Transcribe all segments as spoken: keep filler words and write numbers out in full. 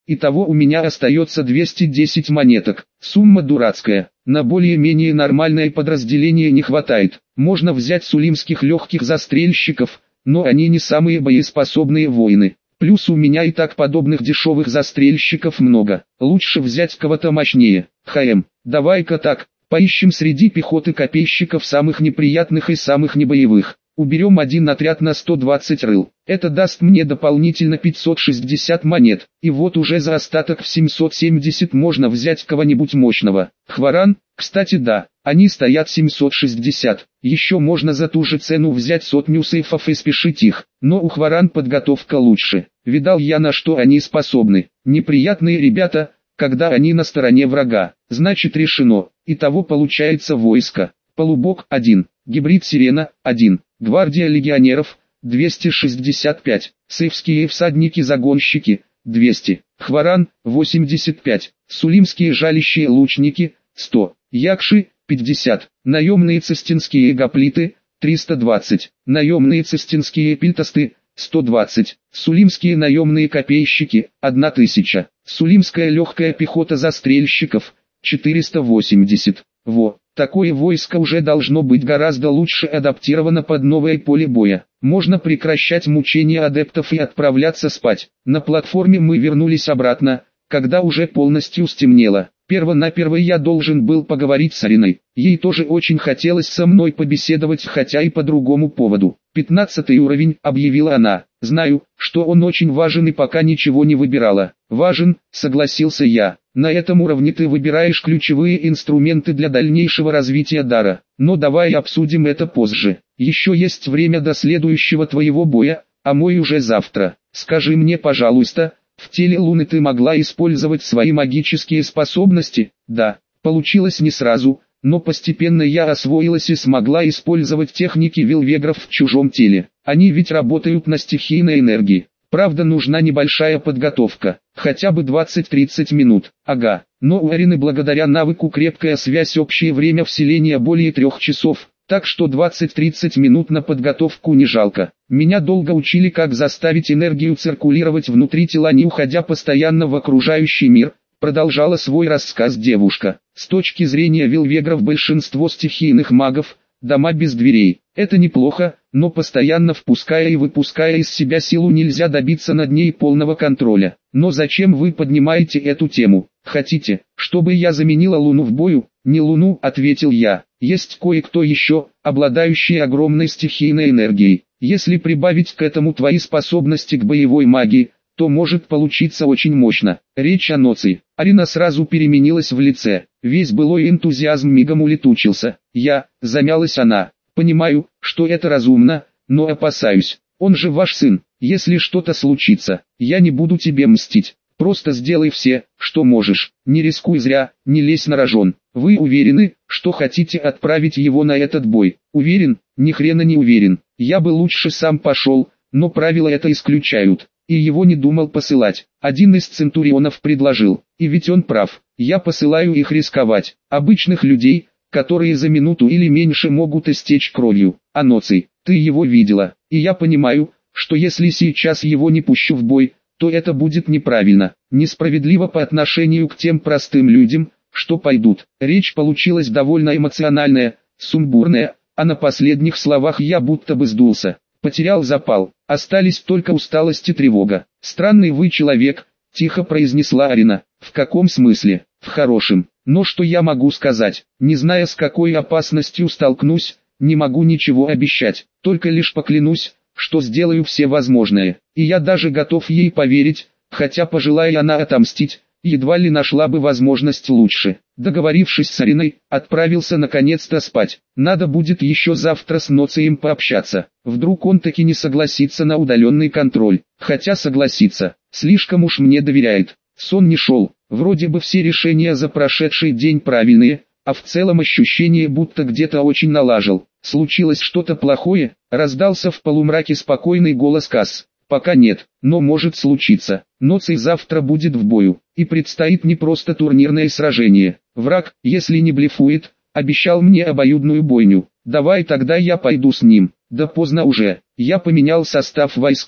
Итого у меня остается двести десять монеток. Сумма дурацкая. На более-менее нормальное подразделение не хватает. Можно взять сулимских легких застрельщиков, но они не самые боеспособные воины. Плюс у меня и так подобных дешевых застрельщиков много. Лучше взять кого-то мощнее. Хм, давай-ка так, поищем среди пехоты копейщиков самых неприятных и самых небоевых. Уберем один отряд на сто двадцать рыл. Это даст мне дополнительно пятьсот шестьдесят монет. И вот уже за остаток в семьсот семьдесят можно взять кого-нибудь мощного. Хваран, кстати, да, они стоят семьсот шестьдесят. Еще можно за ту же цену взять сотню сейфов и спешить их. Но у Хваран подготовка лучше. Видал я, на что они способны. Неприятные ребята, когда они на стороне врага. Значит, решено. Итого получается войско. Полубог один, гибрид сирена один, гвардия легионеров двести шестьдесят пять, сейфские всадники-загонщики двести, хваран восемьдесят пять, сулимские жалящие лучники сто, якши пятьдесят, наемные цистинские гоплиты триста двадцать, наемные цистинские пильтосты сто двадцать, сулимские наемные копейщики тысяча, сулимская легкая пехота застрельщиков четыреста восемьдесят. Во, такое войско уже должно быть гораздо лучше адаптировано под новое поле боя. Можно прекращать мучения адептов и отправляться спать. На платформе мы вернулись обратно, когда уже полностью стемнело. Перво-наперво я должен был поговорить с Ариной. Ей тоже очень хотелось со мной побеседовать, хотя и по другому поводу. «Пятнадцатый уровень», — объявила она. «Знаю, что он очень важен, и пока ничего не выбирала». «Важен», — согласился я. «На этом уровне ты выбираешь ключевые инструменты для дальнейшего развития дара. Но давай обсудим это позже. Еще есть время до следующего твоего боя, а мой уже завтра. Скажи мне, пожалуйста, в теле Луны ты могла использовать свои магические способности?» «Да, получилось не сразу, но постепенно я освоилась и смогла использовать техники вилвегров в чужом теле. Они ведь работают на стихийной энергии. Правда, нужна небольшая подготовка, хотя бы двадцать-тридцать минут. Ага, но у Арины благодаря навыку крепкая связь общее время вселения более трех часов, так что двадцать-тридцать минут на подготовку не жалко. Меня долго учили, как заставить энергию циркулировать внутри тела, не уходя постоянно в окружающий мир, продолжала свой рассказ девушка. С точки зрения вилвегров большинство стихийных магов – дома без дверей. Это неплохо, но постоянно впуская и выпуская из себя силу нельзя добиться над ней полного контроля. Но зачем вы поднимаете эту тему? Хотите, чтобы я заменила Луну в бою? Не Луну, ответил я. Есть кое-кто еще, обладающий огромной стихийной энергией. Если прибавить к этому твои способности к боевой магии, то может получиться очень мощно. Речь о Ноции. Арина сразу переменилась в лице. Весь былой энтузиазм мигом улетучился. Я, замялась она. Понимаю, что это разумно, но опасаюсь. Он же ваш сын. Если что-то случится, я не буду тебе мстить. Просто сделай все, что можешь. Не рискуй зря, не лезь на рожон. Вы уверены, что хотите отправить его на этот бой? Уверен? Ни хрена не уверен. Я бы лучше сам пошел, но правила это исключают. И его не думал посылать. Один из центурионов предложил. И ведь он прав. Я посылаю их рисковать. Обычных людей, которые за минуту или меньше могут истечь кровью. А Ноций, ты его видела. И я понимаю, что если сейчас его не пущу в бой, то это будет неправильно, несправедливо по отношению к тем простым людям, что пойдут. Речь получилась довольно эмоциональная, сумбурная, а на последних словах я будто бы сдулся. Потерял запал, остались только усталость и тревога. «Странный вы человек», — тихо произнесла Арина. «В каком смысле?» «В хорошем. Но что я могу сказать? Не зная, с какой опасностью столкнусь, не могу ничего обещать, только лишь поклянусь, что сделаю все возможное. И я даже готов ей поверить, хотя пожелая она отомстить, едва ли нашла бы возможность лучше». Договорившись с Ариной, отправился наконец-то спать. Надо будет еще завтра с Ноцием пообщаться. Вдруг он таки не согласится на удаленный контроль. Хотя согласится, слишком уж мне доверяет. Сон не шел, вроде бы все решения за прошедший день правильные, а в целом ощущение, будто где-то очень налажал. Случилось что-то плохое, раздался в полумраке спокойный голос Касс. Пока нет, но может случиться. Ноций завтра будет в бою, и предстоит не просто турнирное сражение. Враг, если не блефует, обещал мне обоюдную бойню. Давай тогда я пойду с ним. Да поздно уже, я поменял состав войска.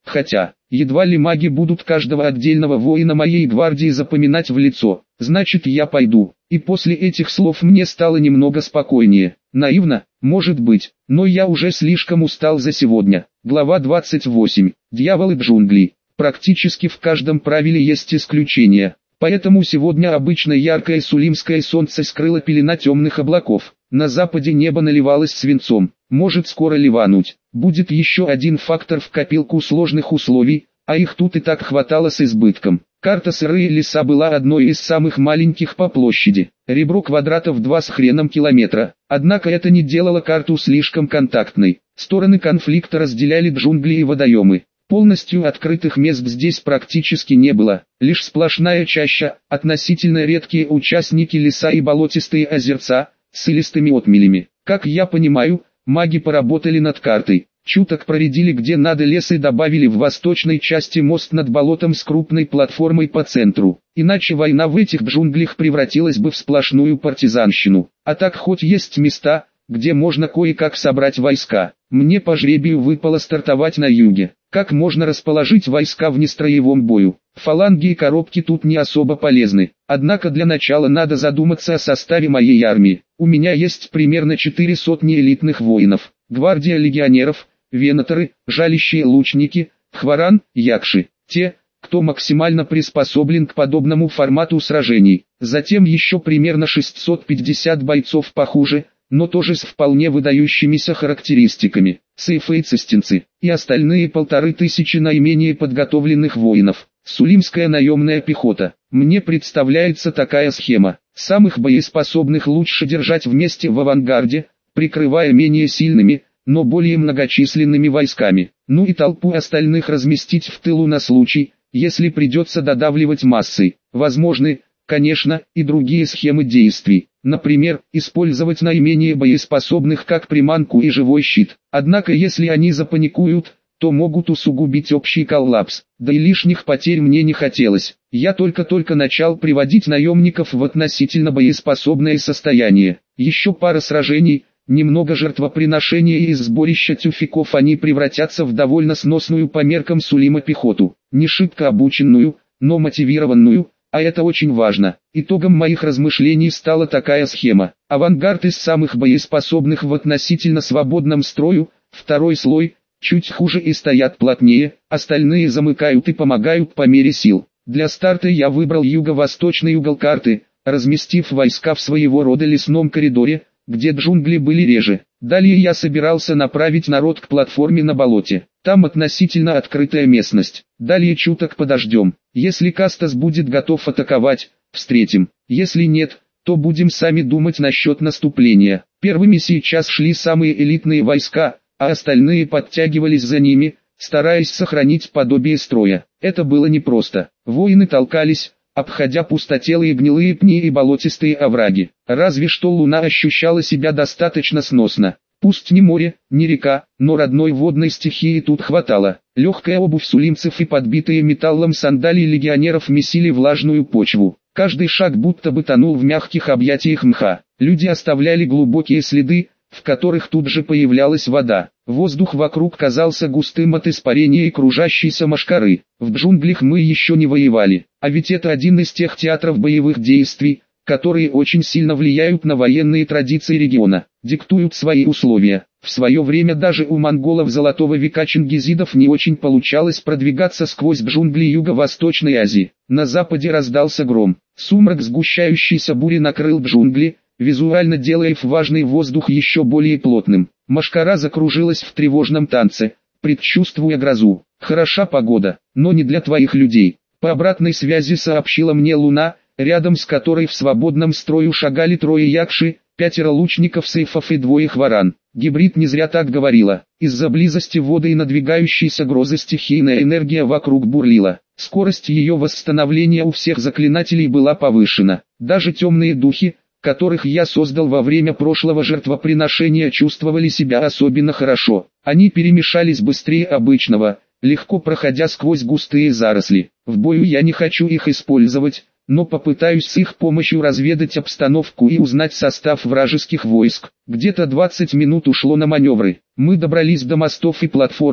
Хотя, едва ли маги будут каждого отдельного воина моей гвардии запоминать в лицо. Значит, я пойду. И после этих слов мне стало немного спокойнее. Наивно, может быть, но я уже слишком устал за сегодня. Глава двадцать восемь. Дьяволы джунглей. Практически в каждом правиле есть исключения. Поэтому сегодня обычно яркое сулимское солнце скрыло пелена темных облаков. На западе небо наливалось свинцом. Может скоро ливануть. Будет еще один фактор в копилку сложных условий, а их тут и так хватало с избытком. Карта сырые леса была одной из самых маленьких по площади. Ребро квадратов два с хреном километра. Однако это не делало карту слишком контактной. Стороны конфликта разделяли джунгли и водоемы. Полностью открытых мест здесь практически не было, лишь сплошная чаща, относительно редкие участники леса и болотистые озерца, с илистыми отмелями. Как я понимаю, маги поработали над картой, чуток проредили где надо лес и добавили в восточной части мост над болотом с крупной платформой по центру. Иначе война в этих джунглях превратилась бы в сплошную партизанщину. А так хоть есть места, где можно кое-как собрать войска. Мне по жребию выпало стартовать на юге. Как можно расположить войска в нестроевом бою? Фаланги и коробки тут не особо полезны. Однако для начала надо задуматься о составе моей армии. У меня есть примерно четыре сотни элитных воинов. Гвардия легионеров, венаторы, жалящие лучники, хваран, якши. Те, кто максимально приспособлен к подобному формату сражений. Затем еще примерно шестьсот пятьдесят бойцов похуже, но тоже с вполне выдающимися характеристиками, сейфейцистинцы, и остальные полторы тысячи наименее подготовленных воинов, сулимская наемная пехота. Мне представляется такая схема: самых боеспособных лучше держать вместе в авангарде, прикрывая менее сильными, но более многочисленными войсками, ну и толпу остальных разместить в тылу на случай, если придется додавливать массой. Возможны, конечно, и другие схемы действий. Например, использовать наименее боеспособных как приманку и живой щит. Однако если они запаникуют, то могут усугубить общий коллапс. Да и лишних потерь мне не хотелось. Я только-только начал приводить наемников в относительно боеспособное состояние. Еще пара сражений, немного жертвоприношения, и из сборища тюфяков они превратятся в довольно сносную по меркам Сулима пехоту. Не шибко обученную, но мотивированную. А это очень важно. Итогом моих размышлений стала такая схема. Авангард из самых боеспособных в относительно свободном строю, второй слой, чуть хуже и стоят плотнее, остальные замыкают и помогают по мере сил. Для старта я выбрал юго-восточный угол карты, разместив войска в своего рода лесном коридоре, где джунгли были реже. Далее я собирался направить народ к платформе на болоте. Там относительно открытая местность. Далее чуток подождем. Если Кастас будет готов атаковать, встретим. Если нет, то будем сами думать насчет наступления. Первыми сейчас шли самые элитные войска, а остальные подтягивались за ними, стараясь сохранить подобие строя. Это было непросто. Воины толкались, обходя пустотелые гнилые пни и болотистые овраги. Разве что Луна ощущала себя достаточно сносно. Пусть не море, не река, но родной водной стихии тут хватало. Легкая обувь сулимцев и подбитые металлом сандалии легионеров месили влажную почву. Каждый шаг будто бы тонул в мягких объятиях мха. Люди оставляли глубокие следы, в которых тут же появлялась вода. Воздух вокруг казался густым от испарения и кружащейся мошкары. В джунглях мы еще не воевали, а ведь это один из тех театров боевых действий, которые очень сильно влияют на военные традиции региона, диктуют свои условия. В свое время даже у монголов Золотого века чингизидов не очень получалось продвигаться сквозь джунгли Юго-Восточной Азии. На западе раздался гром. Сумрак сгущающейся бури накрыл джунгли, визуально делая влажный воздух еще более плотным. Мошкара закружилась в тревожном танце, предчувствуя грозу. Хороша погода, но не для твоих людей. По обратной связи сообщила мне Луна, рядом с которой в свободном строю шагали трое якши, пятеро лучников сейфов и двое хваран. Гибрид не зря так говорила. Из-за близости воды и надвигающейся грозы стихийная энергия вокруг бурлила. Скорость ее восстановления у всех заклинателей была повышена. Даже темные духи, которых я создал во время прошлого жертвоприношения, чувствовали себя особенно хорошо. Они перемешались быстрее обычного, легко проходя сквозь густые заросли. В бою я не хочу их использовать, но попытаюсь с их помощью разведать обстановку и узнать состав вражеских войск. Где-то двадцать минут ушло на маневры. Мы добрались до мостов и платформы,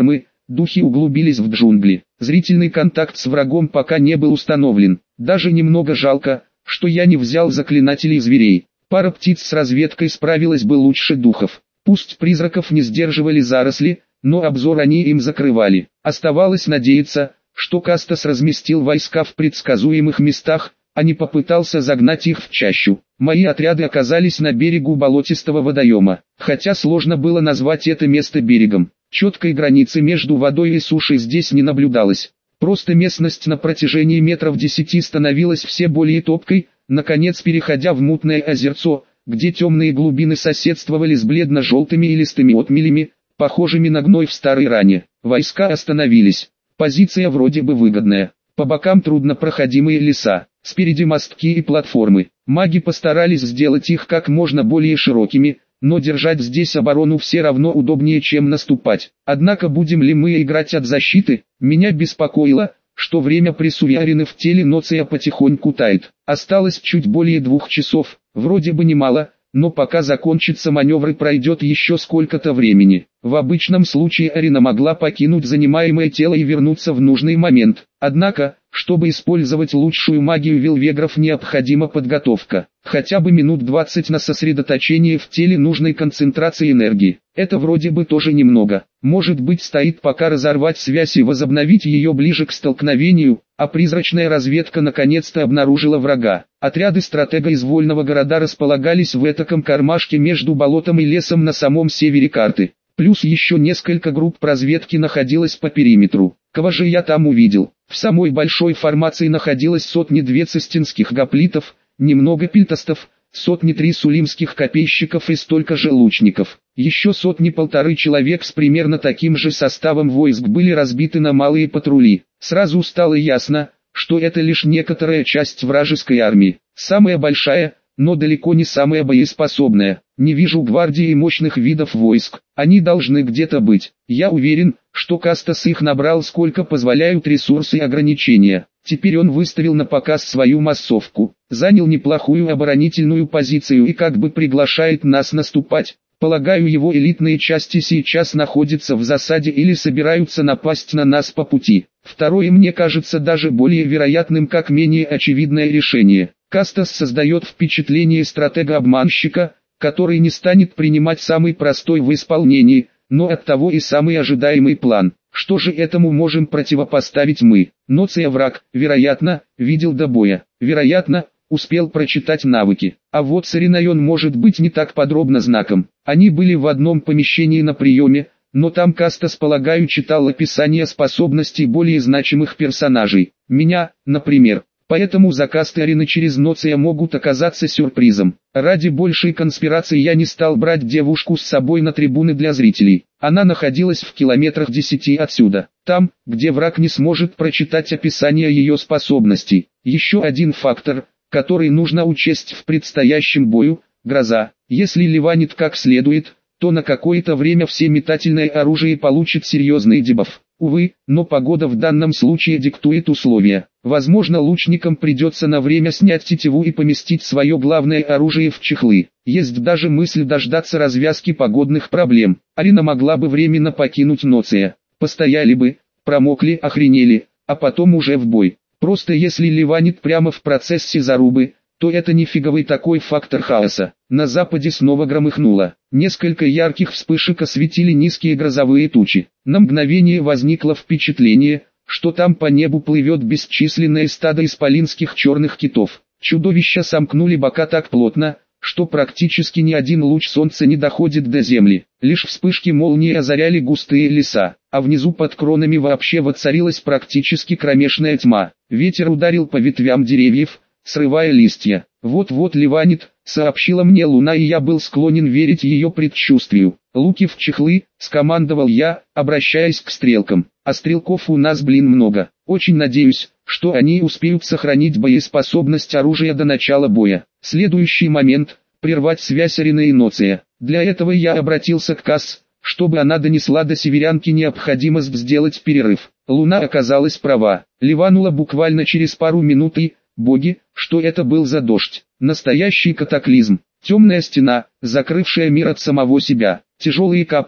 духи углубились в джунгли. Зрительный контакт с врагом пока не был установлен. Даже немного жалко, что я не взял заклинателей зверей. Пара птиц с разведкой справилась бы лучше духов. Пусть призраков не сдерживали заросли, но обзор они им закрывали. Оставалось надеяться, что Кастас разместил войска в предсказуемых местах, а не попытался загнать их в чащу. Мои отряды оказались на берегу болотистого водоема, хотя сложно было назвать это место берегом. Четкой границы между водой и сушей здесь не наблюдалось. Просто местность на протяжении метров десяти становилась все более топкой, наконец переходя в мутное озерцо, где темные глубины соседствовали с бледно-желтыми и листыми отмелями, похожими на гной в старой ране. Войска остановились. Позиция вроде бы выгодная. По бокам труднопроходимые леса, спереди мостки и платформы. Маги постарались сделать их как можно более широкими, но держать здесь оборону все равно удобнее, чем наступать. Однако будем ли мы играть от защиты? Меня беспокоило, что время присуверены в теле Ноция потихоньку тает. Осталось чуть более двух часов, вроде бы немало, но пока закончится маневр и пройдет еще сколько-то времени. В обычном случае Арина могла покинуть занимаемое тело и вернуться в нужный момент. Однако, чтобы использовать лучшую магию Вилвегров, необходима подготовка. Хотя бы минут двадцать на сосредоточение в теле нужной концентрации энергии. Это вроде бы тоже немного. Может быть, стоит пока разорвать связь и возобновить ее ближе к столкновению, а призрачная разведка наконец-то обнаружила врага. Отряды стратега из Вольного города располагались в этаком кармашке между болотом и лесом на самом севере карты. Плюс еще несколько групп разведки находилось по периметру. Кого же я там увидел? В самой большой формации находилось сотни-две цистинских гоплитов, немного пильтостов, сотни-три сулимских копейщиков и столько же лучников. Еще сотни-полторы человек с примерно таким же составом войск были разбиты на малые патрули. Сразу стало ясно, что это лишь некоторая часть вражеской армии. Самая большая, но далеко не самая боеспособная. Не вижу гвардии и мощных видов войск. Они должны где-то быть. Я уверен, что Кастас их набрал, сколько позволяют ресурсы и ограничения. Теперь он выставил на показ свою массовку, занял неплохую оборонительную позицию и как бы приглашает нас наступать. Полагаю, его элитные части сейчас находятся в засаде или собираются напасть на нас по пути. Второе мне кажется даже более вероятным, как менее очевидное решение. Кастас создает впечатление стратега-обманщика, который не станет принимать самый простой в исполнении, но оттого и самый ожидаемый план. Что же этому можем противопоставить мы? Ноция враг, вероятно, видел до боя, вероятно, успел прочитать навыки. А вот с Ариной он может быть не так подробно знаком. Они были в одном помещении на приеме, но там Кастас, полагаю, читал описание способностей более значимых персонажей. Меня, например. Поэтому заказ Арины через Ноция могут оказаться сюрпризом. Ради большей конспирации я не стал брать девушку с собой на трибуны для зрителей. Она находилась в километрах десяти отсюда, там, где враг не сможет прочитать описание ее способностей. Еще один фактор, который нужно учесть в предстоящем бою – гроза. Если ливанит как следует, то на какое-то время все метательное оружие получит серьезный дебаф. Увы, но погода в данном случае диктует условия. Возможно, лучникам придется на время снять тетиву и поместить свое главное оружие в чехлы. Есть даже мысль дождаться развязки погодных проблем. Арина могла бы временно покинуть Ноция. Постояли бы, промокли, охренели, а потом уже в бой. Просто если ливанит прямо в процессе зарубы, то это не фиговый такой фактор хаоса. На западе снова громыхнуло. Несколько ярких вспышек осветили низкие грозовые тучи. На мгновение возникло впечатление, что там по небу плывет бесчисленное стадо исполинских черных китов. Чудовища сомкнули бока так плотно, что практически ни один луч солнца не доходит до земли. Лишь вспышки молнии озаряли густые леса, а внизу под кронами вообще воцарилась практически кромешная тьма. Ветер ударил по ветвям деревьев, срывая листья. «Вот-вот ливанит», — сообщила мне Луна, и я был склонен верить ее предчувствию. «Луки в чехлы», — скомандовал я, обращаясь к стрелкам. «А стрелков у нас, блин, много. Очень надеюсь, что они успеют сохранить боеспособность оружия до начала боя». Следующий момент — прервать связь Арины и Ноция. Для этого я обратился к Касс, чтобы она донесла до северянки необходимость сделать перерыв. Луна оказалась права. Ливанула буквально через пару минут и... Боги, что это был за дождь? Настоящий катаклизм. Темная стена, закрывшая мир от самого себя. Тяжелые капли,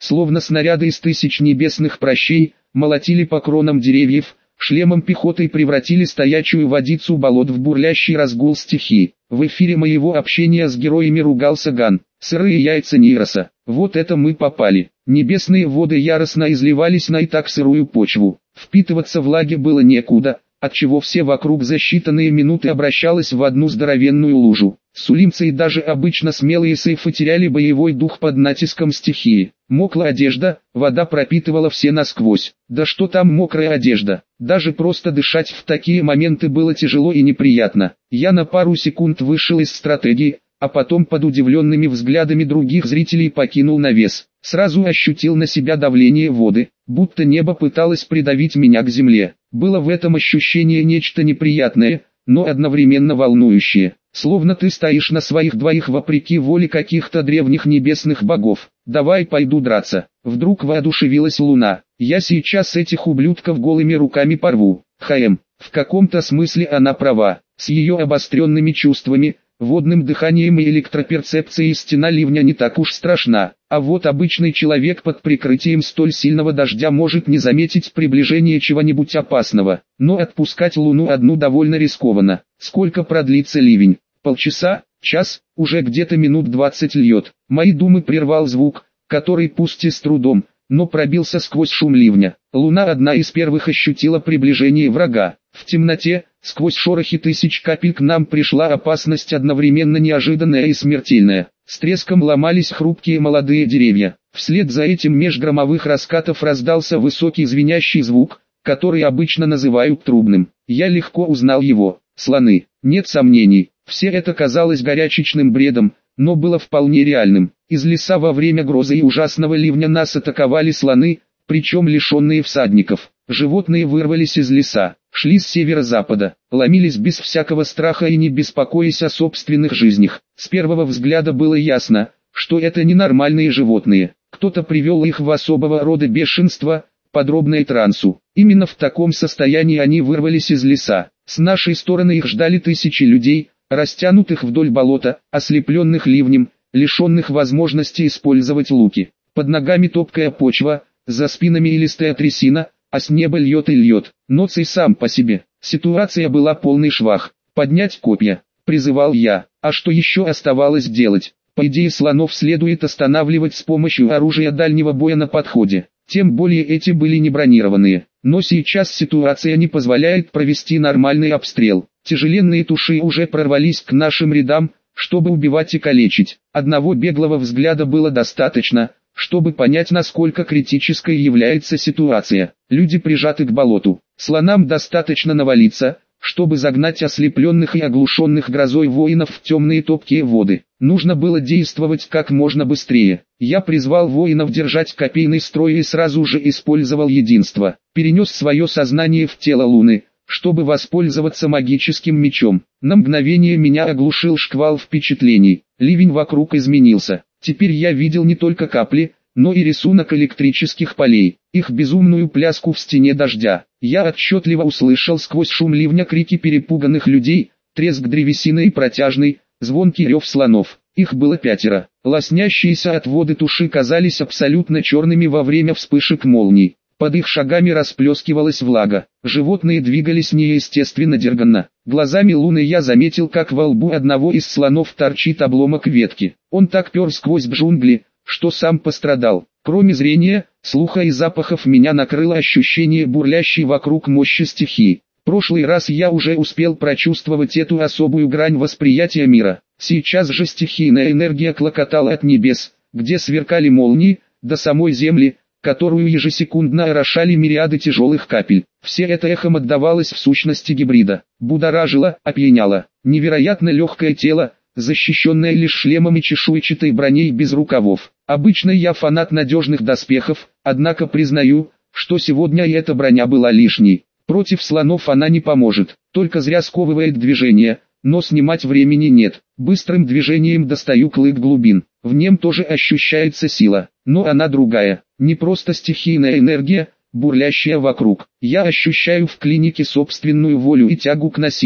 словно снаряды из тысяч небесных пращей, молотили по кронам деревьев, шлемом пехотой превратили стоячую водицу болот в бурлящий разгул стихии. В эфире моего общения с героями ругался Ган. Сырые яйца Нейроса. Вот это мы попали. Небесные воды яростно изливались на и так сырую почву. Впитываться влаге было некуда, отчего все вокруг за считанные минуты обращалось в одну здоровенную лужу. Сулимцы и даже обычно смелые сейфы теряли боевой дух под натиском стихии. Мокла одежда, вода пропитывала все насквозь. Да что там мокрая одежда, даже просто дышать в такие моменты было тяжело и неприятно. Я на пару секунд вышел из стратегии, а потом под удивленными взглядами других зрителей покинул навес. Сразу ощутил на себя давление воды, будто небо пыталось придавить меня к земле. Было в этом ощущение нечто неприятное, но одновременно волнующее. Словно ты стоишь на своих двоих вопреки воле каких-то древних небесных богов. Давай пойду драться. Вдруг воодушевилась луна. Я сейчас этих ублюдков голыми руками порву. Хм, в каком-то смысле она права. С ее обостренными чувствами, водным дыханием и электроперцепцией стена ливня не так уж страшна. А вот обычный человек под прикрытием столь сильного дождя может не заметить приближение чего-нибудь опасного. Но отпускать луну одну довольно рискованно. Сколько продлится ливень? Полчаса? Час? Уже где-то минут двадцать льет. Мои думы прервал звук, который пусть и с трудом, но пробился сквозь шум ливня. Луна одна из первых ощутила приближение врага. В темноте, сквозь шорохи тысяч капель к нам пришла опасность одновременно неожиданная и смертельная. С треском ломались хрупкие молодые деревья. Вслед за этим меж громовых раскатов раздался высокий звенящий звук, который обычно называют трубным. Я легко узнал его. Слоны. Нет сомнений, все это казалось горячечным бредом, но было вполне реальным. Из леса во время грозы и ужасного ливня нас атаковали слоны, причем лишенные всадников. Животные вырвались из леса, шли с северо-запада, ломились без всякого страха и не беспокоясь о собственных жизнях. С первого взгляда было ясно, что это ненормальные животные. Кто-то привел их в особого рода бешенство, подобное трансу. Именно в таком состоянии они вырвались из леса. С нашей стороны их ждали тысячи людей, растянутых вдоль болота, ослепленных ливнем, лишенных возможности использовать луки. Под ногами топкая почва, за спинами илистая трясина, а с неба льет и льет. Ноций сам по себе. Ситуация была полный швах. «Поднять копья», — призывал я. А что еще оставалось делать? По идее слонов следует останавливать с помощью оружия дальнего боя на подходе. Тем более эти были не бронированные. Но сейчас ситуация не позволяет провести нормальный обстрел. Тяжеленные туши уже прорвались к нашим рядам, чтобы убивать и калечить. Одного беглого взгляда было достаточно, чтобы понять, насколько критической является ситуация. Люди прижаты к болоту. Слонам достаточно навалиться, чтобы загнать ослепленных и оглушенных грозой воинов в темные топкие воды. Нужно было действовать как можно быстрее. Я призвал воинов держать копейный строй и сразу же использовал единство. Перенес свое сознание в тело луны, чтобы воспользоваться магическим мечом. На мгновение меня оглушил шквал впечатлений. Ливень вокруг изменился. Теперь я видел не только капли, но и рисунок электрических полей, их безумную пляску в стене дождя. Я отчетливо услышал сквозь шум ливня крики перепуганных людей, треск древесины и протяжный, звонкий рев слонов. Их было пятеро. Лоснящиеся от воды туши казались абсолютно черными во время вспышек молний. Под их шагами расплескивалась влага. Животные двигались неестественно дерганно. Глазами луны я заметил, как во лбу одного из слонов торчит обломок ветки. Он так пер сквозь джунгли, что сам пострадал. Кроме зрения, слуха и запахов меня накрыло ощущение бурлящей вокруг мощи стихии. Прошлый раз я уже успел прочувствовать эту особую грань восприятия мира. Сейчас же стихийная энергия клокотала от небес, где сверкали молнии, до самой земли, которую ежесекундно орошали мириады тяжелых капель. Все это эхом отдавалось в сущности гибрида. Будоражило, опьяняло. Невероятно легкое тело, защищенное лишь шлемом и чешуйчатой броней без рукавов. Обычно я фанат надежных доспехов, однако признаю, что сегодня и эта броня была лишней. Против слонов она не поможет, только зря сковывает движение, но снимать времени нет. Быстрым движением достаю клык глубин. В нем тоже ощущается сила, но она другая, не просто стихийная энергия, бурлящая вокруг. Я ощущаю в клинике собственную волю и тягу к насилию.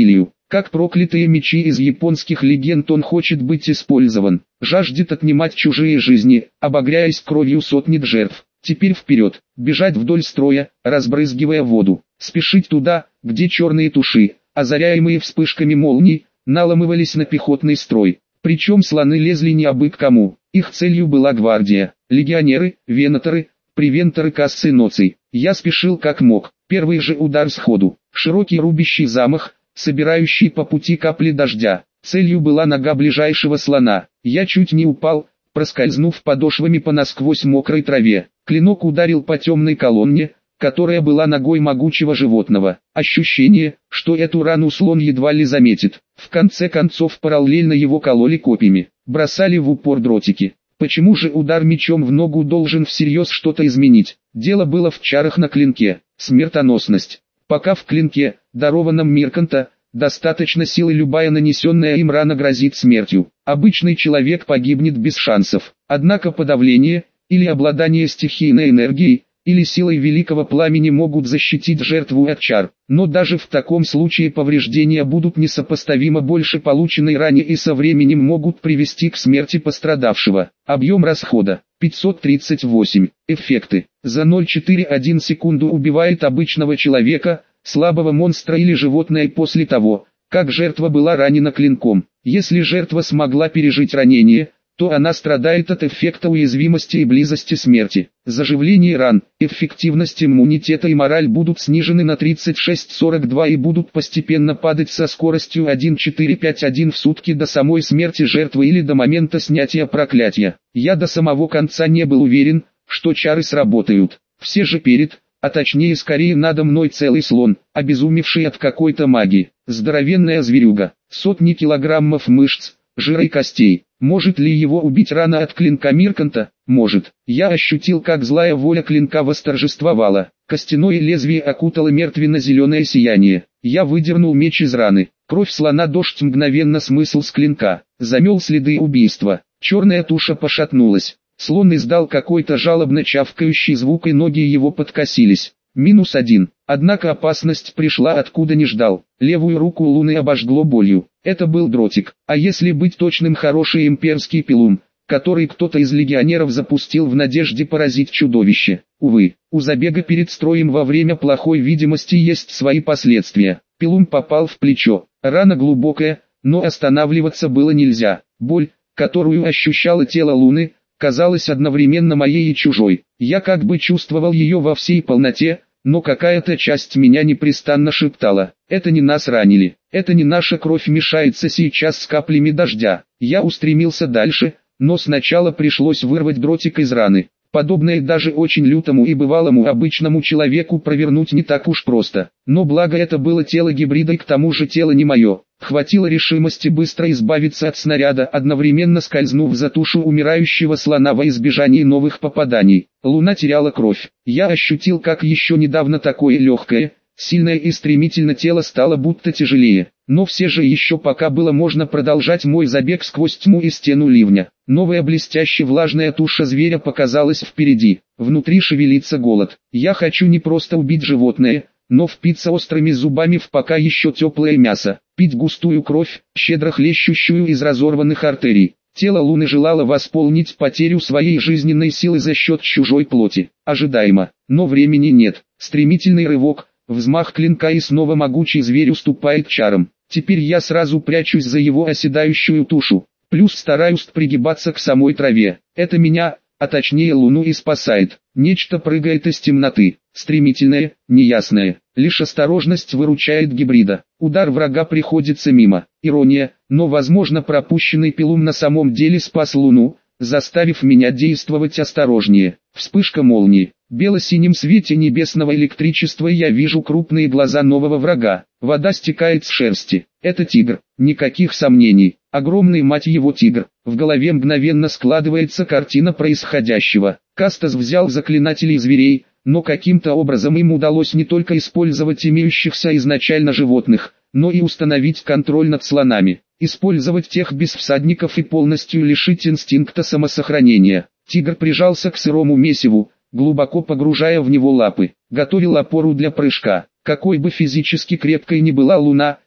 Как проклятые мечи из японских легенд он хочет быть использован, жаждет отнимать чужие жизни, обогряясь кровью сотни жертв. Теперь вперед, бежать вдоль строя, разбрызгивая воду, спешить туда, где черные туши, озаряемые вспышками молний, наламывались на пехотный строй. Причем слоны лезли не абы к кому, их целью была гвардия, легионеры, венаторы, превенторы кассы ноций. Я спешил как мог, первый же удар сходу, широкий рубящий замах, собирающий по пути капли дождя. Целью была нога ближайшего слона. Я чуть не упал, проскользнув подошвами по насквозь мокрой траве. Клинок ударил по темной колонне, которая была ногой могучего животного. Ощущение, что эту рану слон едва ли заметит. В конце концов параллельно его кололи копьями, бросали в упор дротики. Почему же удар мечом в ногу должен всерьез что-то изменить? Дело было в чарах на клинке. Смертоносность. Пока в клинке, дарованном Мирканта, достаточно силы, любая нанесенная им рана грозит смертью. Обычный человек погибнет без шансов. Однако подавление, или обладание стихийной энергией, или силой великого пламени могут защитить жертву от чар. Но даже в таком случае повреждения будут несопоставимо больше полученной ране и со временем могут привести к смерти пострадавшего. Объем расхода пятьсот тридцать восемь. Эффекты. За ноль целых четыре десятых одной секунду убивает обычного человека, слабого монстра или животное после того, как жертва была ранена клинком. Если жертва смогла пережить ранение, то она страдает от эффекта уязвимости и близости смерти. Заживление ран, эффективность иммунитета и мораль будут снижены на тридцать шесть целых сорок два и будут постепенно падать со скоростью один целых четыре десятых один в сутки до самой смерти жертвы или до момента снятия проклятия. Я до самого конца не был уверен, что чары сработают. Все же перед, а точнее скорее надо мной целый слон, обезумевший от какой-то магии. Здоровенная зверюга, сотни килограммов мышц, жира и костей. Может ли его убить рана от клинка Мирканта? Может. Я ощутил, как злая воля клинка восторжествовала. Костяное лезвие окутало мертвенно-зеленое сияние. Я выдернул меч из раны. Кровь слона дождь мгновенно смысл с клинка. Замел следы убийства. Черная туша пошатнулась. Слон издал какой-то жалобно чавкающий звук и ноги его подкосились. Минус один. Однако опасность пришла откуда не ждал. Левую руку Луны обожгло болью. Это был дротик. А если быть точным, хороший имперский пилум, который кто-то из легионеров запустил в надежде поразить чудовище. Увы, у забега перед строем во время плохой видимости есть свои последствия. Пилум попал в плечо. Рана глубокая, но останавливаться было нельзя. Боль, которую ощущало тело Луны, казалась одновременно моей и чужой. Я как бы чувствовал ее во всей полноте, но какая-то часть меня непрестанно шептала: это не нас ранили, это не наша кровь мешается сейчас с каплями дождя. Я устремился дальше, но сначала пришлось вырвать дротик из раны. Подобное даже очень лютому и бывалому обычному человеку провернуть не так уж просто. Но благо это было тело гибрида и к тому же тело не мое. Хватило решимости быстро избавиться от снаряда, одновременно скользнув за тушу умирающего слона во избежание новых попаданий. Луна теряла кровь. Я ощутил, как еще недавно такое легкое, сильное и стремительно тело стало будто тяжелее. Но все же еще пока было можно продолжать мой забег сквозь тьму и стену ливня. Новая блестяще влажная туша зверя показалась впереди. Внутри шевелится голод. Я хочу не просто убить животное, но впиться острыми зубами в пока еще теплое мясо, пить густую кровь, щедро хлещущую из разорванных артерий. Тело Луны желало восполнить потерю своей жизненной силы за счет чужой плоти. Ожидаемо, но времени нет. Стремительный рывок, взмах клинка и снова могучий зверь уступает чарам. Теперь я сразу прячусь за его оседающую тушу, плюс стараюсь пригибаться к самой траве. Это меня, а точнее Луну, и спасает. Нечто прыгает из темноты, стремительное, неясное. Лишь осторожность выручает гибрида. Удар врага приходится мимо. Ирония, но возможно пропущенный пилум на самом деле спас Луну, заставив меня действовать осторожнее. Вспышка молнии. В бело-синем свете небесного электричества я вижу крупные глаза нового врага. Вода стекает с шерсти. Это тигр. Никаких сомнений. Огромный, мать его, тигр. В голове мгновенно складывается картина происходящего. Кастас взял заклинателей зверей, но каким-то образом им удалось не только использовать имеющихся изначально животных, но и установить контроль над слонами. Использовать тех без всадников и полностью лишить инстинкта самосохранения. Тигр прижался к сырому месиву, глубоко погружая в него лапы, готовил опору для прыжка. Какой бы физически крепкой ни была Луна,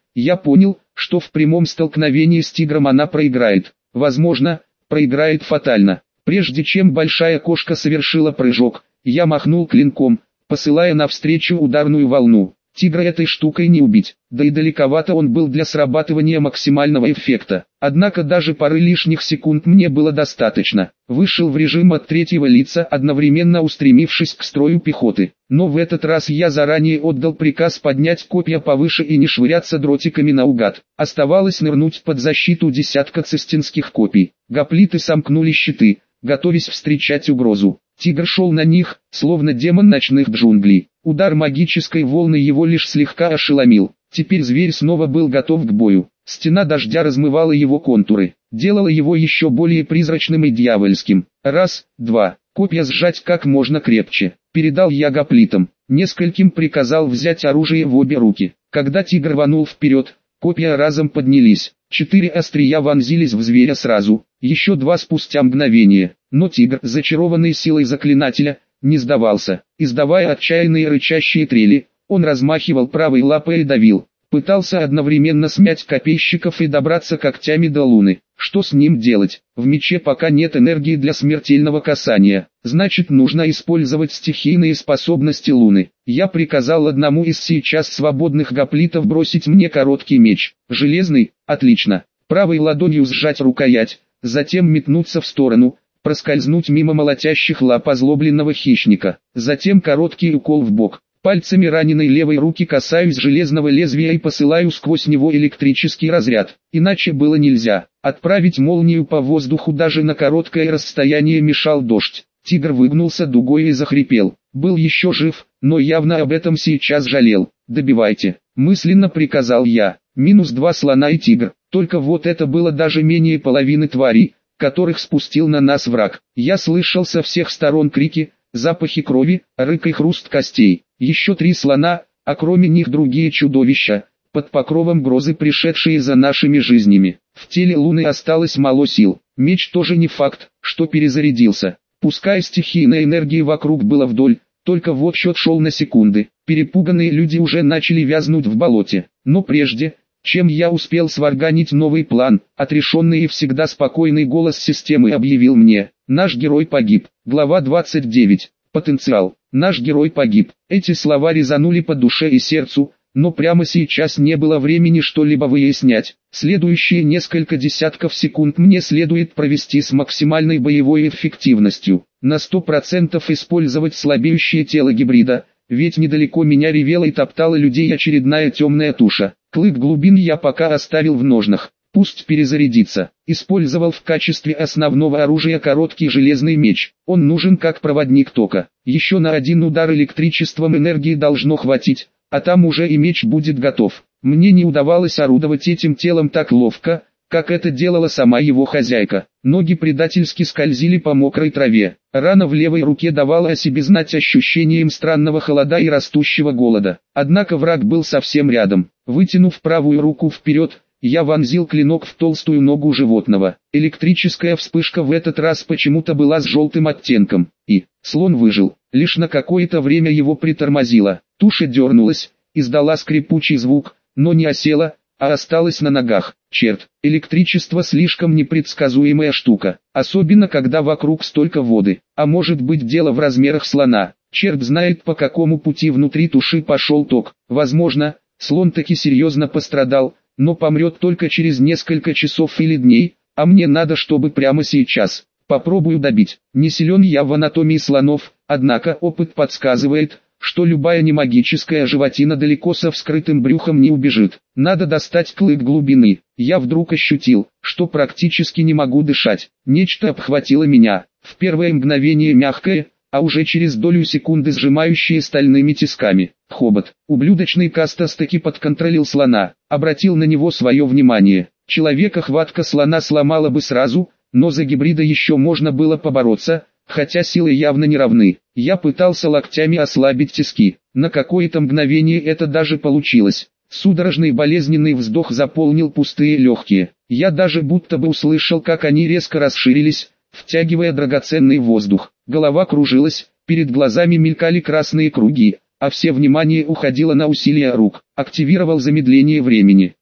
Я понял, что в прямом столкновении с тигром она проиграет. Возможно, проиграет фатально. Прежде чем большая кошка совершила прыжок, я махнул клинком, посылая навстречу ударную волну. Тигра этой штукой не убить, да и далековато он был для срабатывания максимального эффекта. Однако даже пары лишних секунд мне было достаточно. Вышел в режим от третьего лица, одновременно устремившись к строю пехоты. Но в этот раз я заранее отдал приказ поднять копья повыше и не швыряться дротиками наугад. Оставалось нырнуть под защиту десятка цистинских копий. Гоплиты сомкнули щиты, готовясь встречать угрозу. Тигр шел на них, словно демон ночных джунглей. Удар магической волны его лишь слегка ошеломил. Теперь зверь снова был готов к бою. Стена дождя размывала его контуры, делала его еще более призрачным и дьявольским. Раз, два, копья сжать как можно крепче. Передал я гоплитам. Нескольким приказал взять оружие в обе руки. Когда тигр рванул вперед, копья разом поднялись. Четыре острия вонзились в зверя сразу, еще два спустя мгновение. Но тигр, зачарованный силой заклинателя, не сдавался. Издавая отчаянные рычащие трели, он размахивал правой лапой и давил. Пытался одновременно смять копейщиков и добраться когтями до луны. Что с ним делать? В мече пока нет энергии для смертельного касания. Значит, нужно использовать стихийные способности луны. Я приказал одному из сейчас свободных гоплитов бросить мне короткий меч. Железный? Отлично. Правой ладонью сжать рукоять, затем метнуться в сторону, проскользнуть мимо молотящих лап озлобленного хищника. Затем короткий укол в бок. Пальцами раненой левой руки касаюсь железного лезвия и посылаю сквозь него электрический разряд. Иначе было нельзя. Отправить молнию по воздуху даже на короткое расстояние мешал дождь. Тигр выгнулся дугой и захрипел. Был еще жив, но явно об этом сейчас жалел. «Добивайте», — мысленно приказал я. Минус два слона и тигр. Только вот это было даже менее половины тварей, которых спустил на нас враг. Я слышал со всех сторон крики, запахи крови, рык и хруст костей. Еще три слона, а кроме них другие чудовища, под покровом грозы пришедшие за нашими жизнями. В теле луны осталось мало сил. Меч тоже не факт, что перезарядился. Пускай стихийной энергии вокруг было вдоль, только вот счет шел на секунды. Перепуганные люди уже начали вязнуть в болоте. Но прежде, чем я успел сварганить новый план, отрешенный и всегда спокойный голос системы объявил мне: наш герой погиб. Глава двадцать девять. Потенциал. Наш герой погиб. Эти слова резанули по душе и сердцу, но прямо сейчас не было времени что-либо выяснять. Следующие несколько десятков секунд мне следует провести с максимальной боевой эффективностью. На сто процентов использовать слабеющее тело гибрида, ведь недалеко меня ревела и топтала людей очередная темная туша. Клык глубин я пока оставил в ножнах. Пусть перезарядится. Использовал в качестве основного оружия короткий железный меч. Он нужен как проводник тока. Еще на один удар электричеством энергии должно хватить, а там уже и меч будет готов. Мне не удавалось орудовать этим телом так ловко, как это делала сама его хозяйка. Ноги предательски скользили по мокрой траве. Рана в левой руке давала о себе знать ощущением странного холода и растущего голода. Однако враг был совсем рядом. Вытянув правую руку вперед, я вонзил клинок в толстую ногу животного. Электрическая вспышка в этот раз почему-то была с желтым оттенком. И слон выжил. Лишь на какое-то время его притормозило. Туша дернулась, издала скрипучий звук, но не осела, а осталась на ногах. Черт, электричество слишком непредсказуемая штука. Особенно когда вокруг столько воды. А может быть дело в размерах слона. Черт знает по какому пути внутри туши пошел ток. Возможно, слон таки серьезно пострадал, но помрет только через несколько часов или дней, а мне надо, чтобы прямо сейчас. Попробую добить. Не силен я в анатомии слонов, однако опыт подсказывает, что любая немагическая животина далеко со вскрытым брюхом не убежит. Надо достать клык глубины. Я вдруг ощутил, что практически не могу дышать. Нечто обхватило меня. В первое мгновение мягкое, а уже через долю секунды сжимающие стальными тисками. Хобот. Ублюдочный Кастас таки подконтролил слона, обратил на него свое внимание. Человека хватка слона сломала бы сразу, но за гибрида еще можно было побороться, хотя силы явно не равны. Я пытался локтями ослабить тиски. На какое-то мгновение это даже получилось. Судорожный болезненный вздох заполнил пустые легкие. Я даже будто бы услышал, как они резко расширились, втягивая драгоценный воздух. Голова кружилась, перед глазами мелькали красные круги, а все внимание уходило на усилия рук. Активировал замедление времени.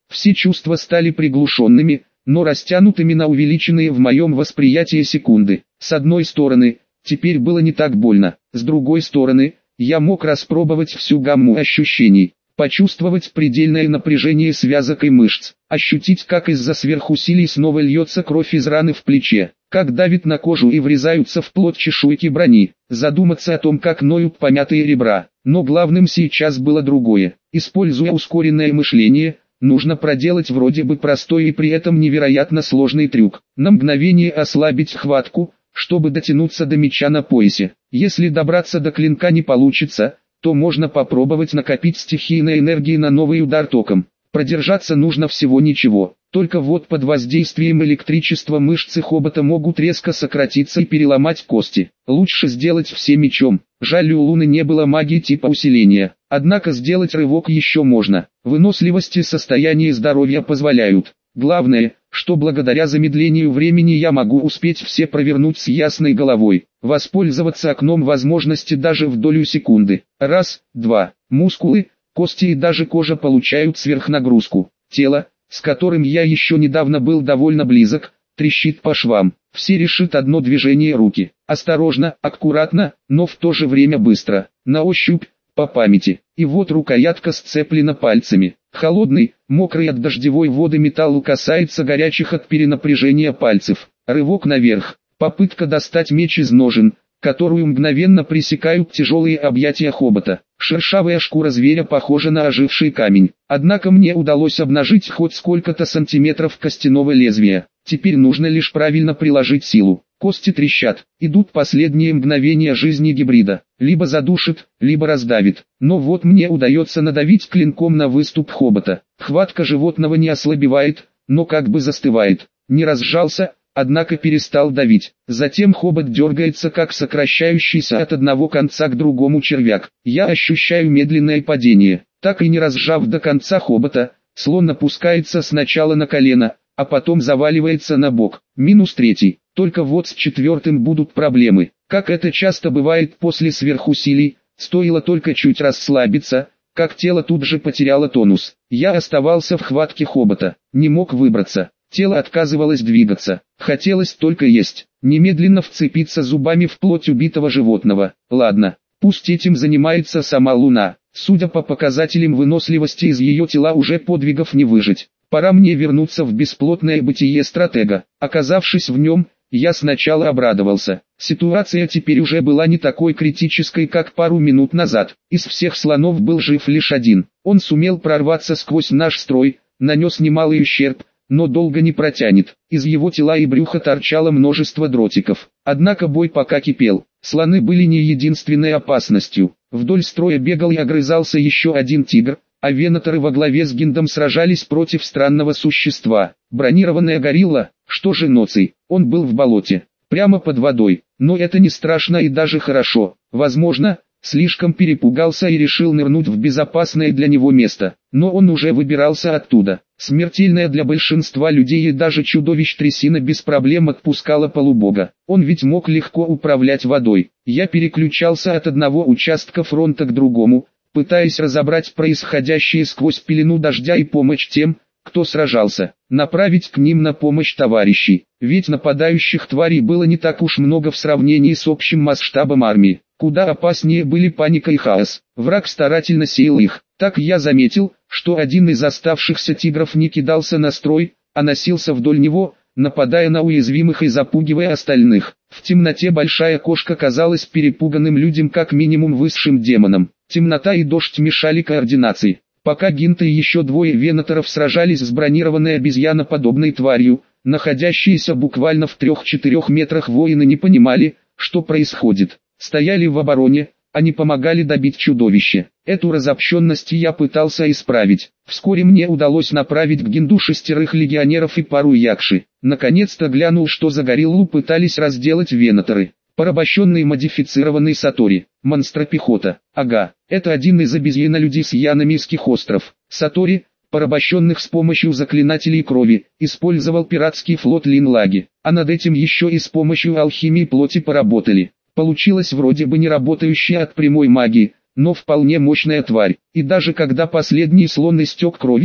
Все чувства стали приглушенными, но растянутыми на увеличенные в моем восприятии секунды. С одной стороны, теперь было не так больно, с другой стороны, я мог распробовать всю гамму ощущений, почувствовать предельное напряжение связок и мышц, ощутить, как из-за сверхусилий снова льется кровь из раны в плече, как давит на кожу и врезаются в плоть чешуйки брони, задуматься о том, как ноют помятые ребра. Но главным сейчас было другое. Используя ускоренное мышление, нужно проделать вроде бы простой и при этом невероятно сложный трюк. На мгновение ослабить хватку, чтобы дотянуться до меча на поясе. Если добраться до клинка не получится, то можно попробовать накопить стихийной энергии на новый удар током. Продержаться нужно всего ничего, только вот под воздействием электричества мышцы хобота могут резко сократиться и переломать кости. Лучше сделать все мечом. Жаль, у Луны не было магии типа усиления, однако сделать рывок еще можно. Выносливость и состояние здоровья позволяют. Главное, что благодаря замедлению времени я могу успеть все провернуть с ясной головой, воспользоваться окном возможности даже в долю секунды. Раз, два, мускулы, кости и даже кожа получают сверхнагрузку. Тело, с которым я еще недавно был довольно близок, трещит по швам. Все решит одно движение руки. Осторожно, аккуратно, но в то же время быстро. На ощупь, по памяти. И вот рукоятка сцеплена пальцами. Холодный, мокрый от дождевой воды металл касается горячих от перенапряжения пальцев. Рывок наверх. Попытка достать меч из ножен, которую мгновенно пресекают тяжелые объятия хобота. Шершавая шкура зверя похожа на оживший камень. Однако мне удалось обнажить хоть сколько-то сантиметров костяного лезвия. Теперь нужно лишь правильно приложить силу. Кости трещат, идут последние мгновения жизни гибрида. Либо задушит, либо раздавит. Но вот мне удается надавить клинком на выступ хобота. Хватка животного не ослабевает, но как бы застывает. Не разжался, однако перестал давить. Затем хобот дергается, как сокращающийся от одного конца к другому червяк. Я ощущаю медленное падение. Так и не разжав до конца хобота, слон опускается сначала на колено, а потом заваливается на бок. Минус третий. Только вот с четвертым будут проблемы. Как это часто бывает после сверхусилий, стоило только чуть расслабиться, как тело тут же потеряло тонус. Я оставался в хватке хобота, не мог выбраться. Тело отказывалось двигаться, хотелось только есть, немедленно вцепиться зубами в плоть убитого животного. Ладно, пусть этим занимается сама Луна. Судя по показателям выносливости, из ее тела уже подвигов не выжить. Пора мне вернуться в бесплотное бытие стратега. Оказавшись в нем, я сначала обрадовался. Ситуация теперь уже была не такой критической, как пару минут назад. Из всех слонов был жив лишь один. Он сумел прорваться сквозь наш строй, нанес немалый ущерб, но долго не протянет. Из его тела и брюха торчало множество дротиков. Однако бой пока кипел. Слоны были не единственной опасностью. Вдоль строя бегал и огрызался еще один тигр, а венаторы во главе с Гиндом сражались против странного существа. Бронированная горилла, что же Ноций, он был в болоте, прямо под водой. Но это не страшно и даже хорошо. Возможно, слишком перепугался и решил нырнуть в безопасное для него место. Но он уже выбирался оттуда. Смертельная для большинства людей и даже чудовищ трясина без проблем отпускала полубога. Он ведь мог легко управлять водой. Я переключался от одного участка фронта к другому, пытаясь разобрать происходящее сквозь пелену дождя и помочь тем, кто сражался, направить к ним на помощь товарищей. Ведь нападающих тварей было не так уж много в сравнении с общим масштабом армии. Куда опаснее были паника и хаос. Враг старательно сеял их. Так я заметил, что один из оставшихся тигров не кидался на строй, а носился вдоль него, нападая на уязвимых и запугивая остальных. В темноте большая кошка казалась перепуганным людям, как минимум высшим демоном. Темнота и дождь мешали координации. Пока Гинта и еще двое венаторов сражались с бронированной обезьяноподобной тварью, находящиеся буквально в трех-четырех метрах воины не понимали, что происходит. Стояли в обороне, они помогали добить чудовище. Эту разобщенность я пытался исправить. Вскоре мне удалось направить к Гинду шестерых легионеров и пару якши. Наконец-то глянул, что за гориллу пытались разделать венаторы. Порабощенный модифицированный Сатори, монстропехота. Ага, это один из обезьянолюдей с Яномийских остров. Сатори, порабощенных с помощью заклинателей крови, использовал пиратский флот Линлаги, а над этим еще и с помощью алхимии плоти поработали. Получилась вроде бы не работающая от прямой магии, но вполне мощная тварь. И даже когда последний слон истек кровью,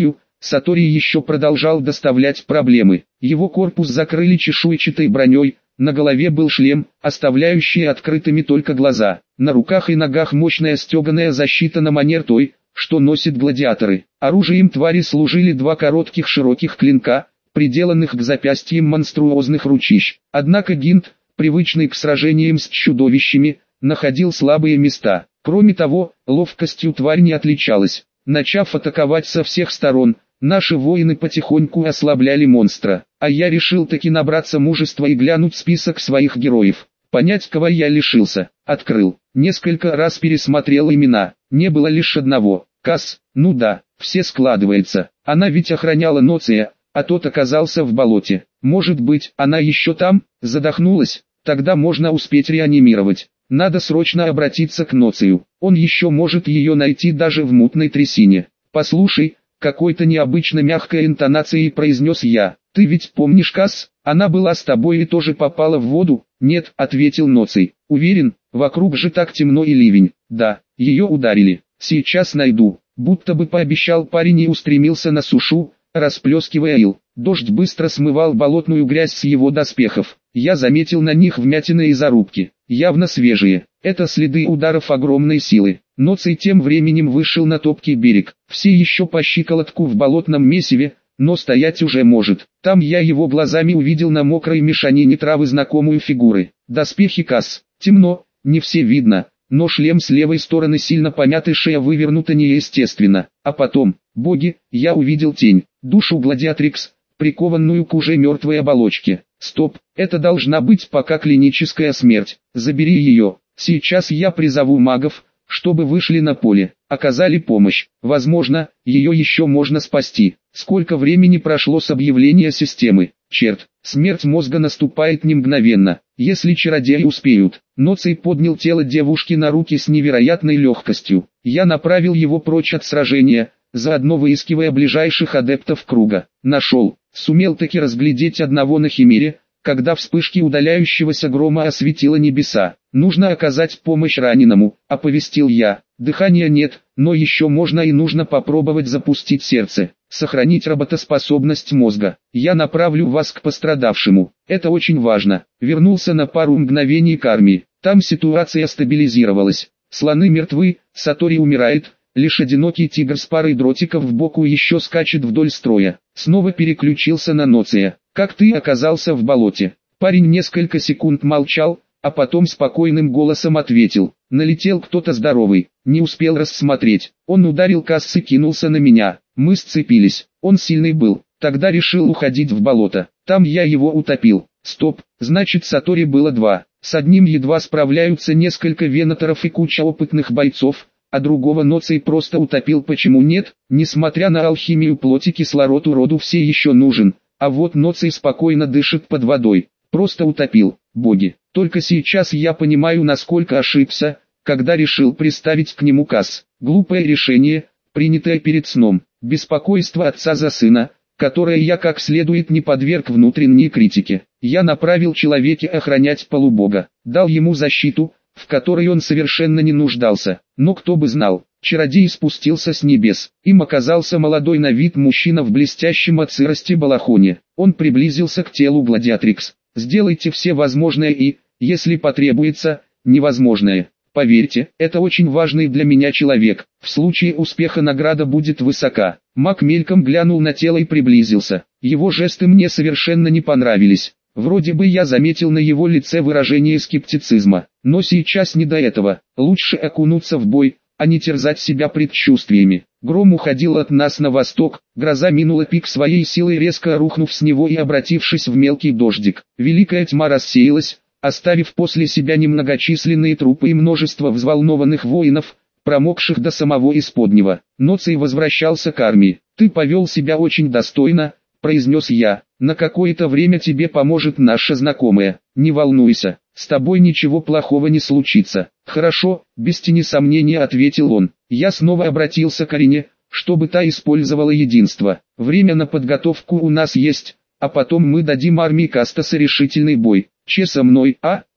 Сатори еще продолжал доставлять проблемы. Его корпус закрыли чешуйчатой броней, на голове был шлем, оставляющий открытыми только глаза. На руках и ногах мощная стеганая защита на манер той, что носят гладиаторы. Оружием твари служили два коротких широких клинка, приделанных к запястьям монструозных ручищ. Однако Гинт, привычный к сражениям с чудовищами, находил слабые места. Кроме того, ловкостью тварь не отличалась. Начав атаковать со всех сторон, наши воины потихоньку ослабляли монстра. А я решил таки набраться мужества и глянуть список своих героев. Понять, кого я лишился. Открыл. Несколько раз пересмотрел имена. Не было лишь одного. Касс. Ну да, все складывается. Она ведь охраняла Ноция, а тот оказался в болоте. Может быть, она еще там? Задохнулась? Тогда можно успеть реанимировать. Надо срочно обратиться к Ноцию. Он еще может ее найти даже в мутной трясине. Послушай, какой-то необычно мягкой интонацией произнес я. Ты ведь помнишь Касс? Она была с тобой и тоже попала в воду? Нет, ответил Ноций. Уверен, вокруг же так темно и ливень. Да, ее ударили. Сейчас найду. Будто бы пообещал парень и устремился на сушу, расплескивая ил. Дождь быстро смывал болотную грязь с его доспехов. Я заметил на них вмятины и зарубки, явно свежие. Это следы ударов огромной силы. Ноций тем временем вышел на топкий берег. Все еще по щиколотку в болотном месиве, но стоять уже может. Там я его глазами увидел на мокрой мешанине травы знакомую фигуры. Доспехи Касс. Темно, не все видно, но шлем с левой стороны сильно помят и шея вывернута неестественно. А потом, боги, я увидел тень, душу Гладиатрикс, прикованную к уже мертвой оболочке. Стоп, это должна быть пока клиническая смерть. Забери ее. Сейчас я призову магов, чтобы вышли на поле, оказали помощь. Возможно, ее еще можно спасти. Сколько времени прошло с объявления системы? Черт, смерть мозга наступает не мгновенно, если чародеи успеют. Ноций поднял тело девушки на руки с невероятной легкостью. Я направил его прочь от сражения, заодно выискивая ближайших адептов круга. Нашел, сумел таки разглядеть одного на химере, когда вспышки удаляющегося грома осветило небеса. Нужно оказать помощь раненому, оповестил я. Дыхания нет, но еще можно и нужно попробовать запустить сердце, сохранить работоспособность мозга. Я направлю вас к пострадавшему, это очень важно. Вернулся на пару мгновений к армии, там ситуация стабилизировалась. Слоны мертвы, Сатори умирает, лишь одинокий тигр с парой дротиков в боку еще скачет вдоль строя. Снова переключился на Ноция. Как ты оказался в болоте? Парень несколько секунд молчал, а потом спокойным голосом ответил. Налетел кто-то здоровый, не успел рассмотреть. Он ударил Касс и кинулся на меня. Мы сцепились, он сильный был. Тогда решил уходить в болото. Там я его утопил. Стоп, значит Сатори было два. С одним едва справляются несколько венаторов и куча опытных бойцов, а другого Ноций просто утопил. Почему нет? Несмотря на алхимию плоти, кислород уроду все еще нужен. А вот Ноций спокойно дышит под водой. Просто утопил. Боги. Только сейчас я понимаю, насколько ошибся, когда решил приставить к нему Касс. Глупое решение, принятое перед сном. Беспокойство отца за сына, которое я как следует не подверг внутренней критике. Я направил человека охранять полубога. Дал ему защиту, в которой он совершенно не нуждался. Но кто бы знал, чародей спустился с небес. Им оказался молодой на вид мужчина в блестящем от сырости балахоне. Он приблизился к телу Гладиатрикс. Сделайте все возможное и, если потребуется, невозможное. Поверьте, это очень важный для меня человек. В случае успеха награда будет высока. Маг мельком глянул на тело и приблизился. Его жесты мне совершенно не понравились. Вроде бы я заметил на его лице выражение скептицизма. Но сейчас не до этого. Лучше окунуться в бой, а не терзать себя предчувствиями. Гром уходил от нас на восток, гроза минула пик своей силой, резко рухнув с него и обратившись в мелкий дождик. Великая тьма рассеялась, оставив после себя немногочисленные трупы и множество взволнованных воинов, промокших до самого исподнего. Ноций возвращался к армии. «Ты повел себя очень достойно», — произнес я. «На какое-то время тебе поможет наша знакомая. Не волнуйся, с тобой ничего плохого не случится». «Хорошо», — без тени сомнения ответил он. Я снова обратился к Арине, чтобы та использовала единство. «Время на подготовку у нас есть, а потом мы дадим армии Кастаса решительный бой. Че со мной, а?»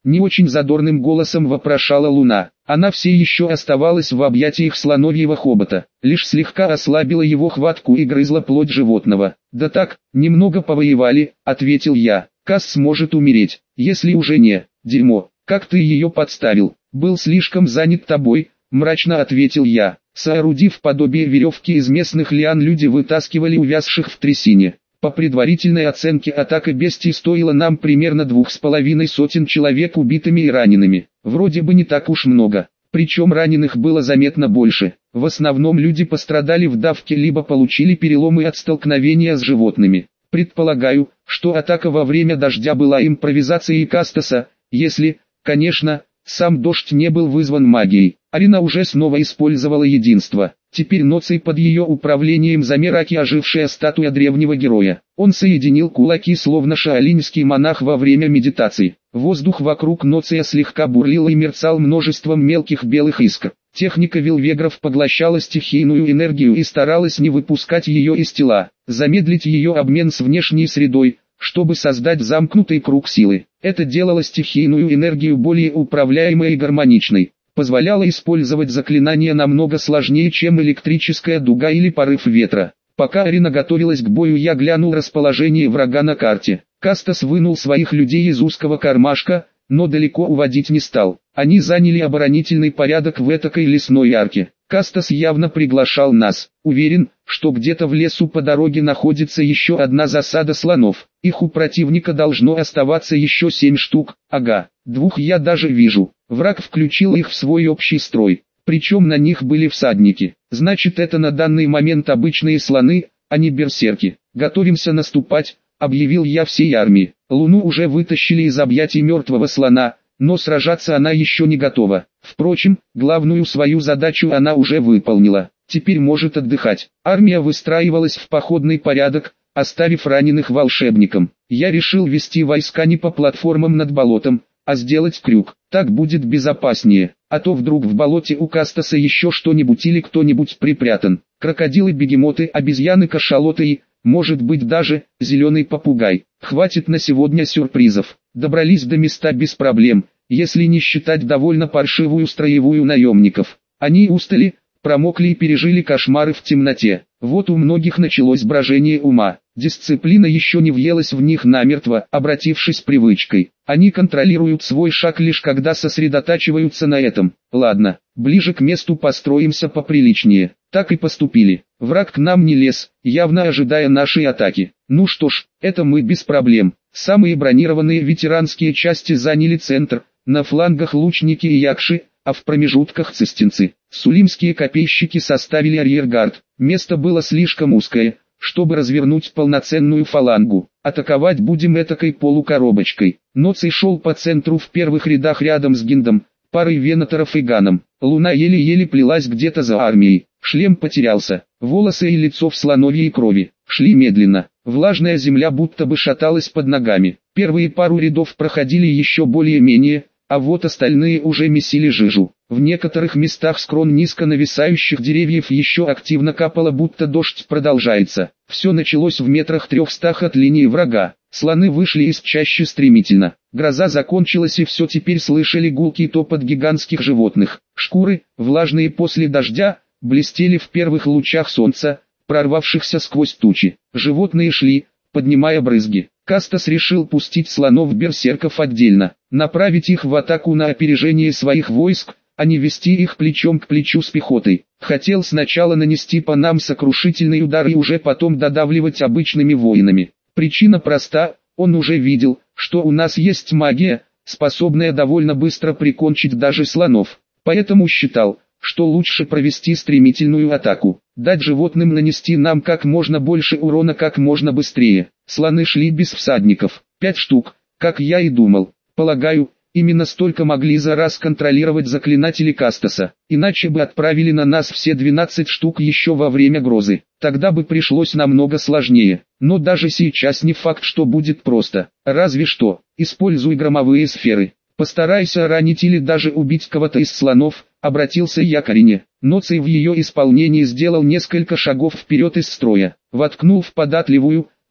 Не очень задорным голосом вопрошала Луна. Она все еще оставалась в объятиях слоновьего хобота, лишь слегка ослабила его хватку и грызла плоть животного. «Да так, немного повоевали», — ответил я. «Касс сможет умереть, если уже не. Дерьмо, как ты ее подставил? Был слишком занят тобой», — мрачно ответил я. Соорудив подобие веревки из местных лиан, люди вытаскивали увязших в трясине. По предварительной оценке, атака бестий стоила нам примерно двух с половиной сотен человек убитыми и ранеными. Вроде бы не так уж много, причем раненых было заметно больше. В основном люди пострадали в давке либо получили переломы от столкновения с животными. Предполагаю, что атака во время дождя была импровизацией Кастаса, если, конечно, сам дождь не был вызван магией. Арина уже снова использовала единство. Теперь Ноций под ее управлением Замираки, ожившая статуя древнего героя. Он соединил кулаки, словно шаолиньский монах во время медитации. Воздух вокруг Ноция слегка бурлил и мерцал множеством мелких белых искр. Техника Вилвегров поглощала стихийную энергию и старалась не выпускать ее из тела, замедлить ее обмен с внешней средой, чтобы создать замкнутый круг силы. Это делало стихийную энергию более управляемой и гармоничной, позволяло использовать заклинания намного сложнее, чем электрическая дуга или порыв ветра. Пока Арина готовилась к бою, я глянул расположение врага на карте. Кастас вынул своих людей из узкого кармашка, но далеко уводить не стал. Они заняли оборонительный порядок в этакой лесной арке. Кастас явно приглашал нас. Уверен, что где-то в лесу по дороге находится еще одна засада слонов. Их у противника должно оставаться еще семь штук. Ага, двух я даже вижу. Враг включил их в свой общий строй. Причем на них были всадники. Значит, это на данный момент обычные слоны, а не берсерки. Готовимся наступать, объявил я всей армии. Луну уже вытащили из объятий мертвого слона, но сражаться она еще не готова. Впрочем, главную свою задачу она уже выполнила. Теперь может отдыхать. Армия выстраивалась в походный порядок, оставив раненых волшебникам. Я решил вести войска не по платформам над болотом, а сделать крюк. Так будет безопаснее, а то вдруг в болоте у Кастаса еще что-нибудь или кто-нибудь припрятан. Крокодилы, бегемоты, обезьяны, кашалоты и, может быть, даже, зеленый попугай. Хватит на сегодня сюрпризов. Добрались до места без проблем, если не считать довольно паршивую строевую наемников. Они устали, промокли и пережили кошмары в темноте. Вот у многих началось брожение ума. Дисциплина еще не въелась в них намертво, обратившись привычкой. Они контролируют свой шаг лишь когда сосредотачиваются на этом. Ладно, ближе к месту построимся поприличнее. Так и поступили. Враг к нам не лез, явно ожидая нашей атаки. Ну что ж, это мы без проблем. Самые бронированные ветеранские части заняли центр, на флангах лучники и якши, а в промежутках цистинцы. Сулимские копейщики составили арьергард. Место было слишком узкое, чтобы развернуть полноценную фалангу. Атаковать будем этакой полукоробочкой. Ноций шел по центру в первых рядах рядом с Гиндом, парой венаторов и Ганом. Луна еле-еле плелась где-то за армией. Шлем потерялся, волосы и лицо в слоновьей крови. Шли медленно. Влажная земля будто бы шаталась под ногами. Первые пару рядов проходили еще более-менее, а вот остальные уже месили жижу. В некоторых местах с крон низко нависающих деревьев еще активно капало, будто дождь продолжается. Все началось в метрах трехстах от линии врага. Слоны вышли из чащи стремительно. Гроза закончилась, и все теперь слышали гулкий топот гигантских животных. Шкуры, влажные после дождя, блестели в первых лучах солнца, прорвавшихся сквозь тучи. Животные шли, поднимая брызги. Кастас решил пустить слонов-берсерков отдельно, направить их в атаку на опережение своих войск, а не вести их плечом к плечу с пехотой. Хотел сначала нанести по нам сокрушительный удар и уже потом додавливать обычными воинами. Причина проста, он уже видел, что у нас есть магия, способная довольно быстро прикончить даже слонов. Поэтому считал, что лучше провести стремительную атаку, дать животным нанести нам как можно больше урона как можно быстрее. Слоны шли без всадников, пять штук, как я и думал. Полагаю, именно столько могли за раз контролировать заклинатели Кастаса, иначе бы отправили на нас все двенадцать штук еще во время грозы. Тогда бы пришлось намного сложнее, но даже сейчас не факт, что будет просто. Разве что, используй громовые сферы. Постарайся ранить или даже убить кого-то из слонов, обратился я к Арине. Ноций в ее исполнении сделал несколько шагов вперед из строя, воткнул в податливую,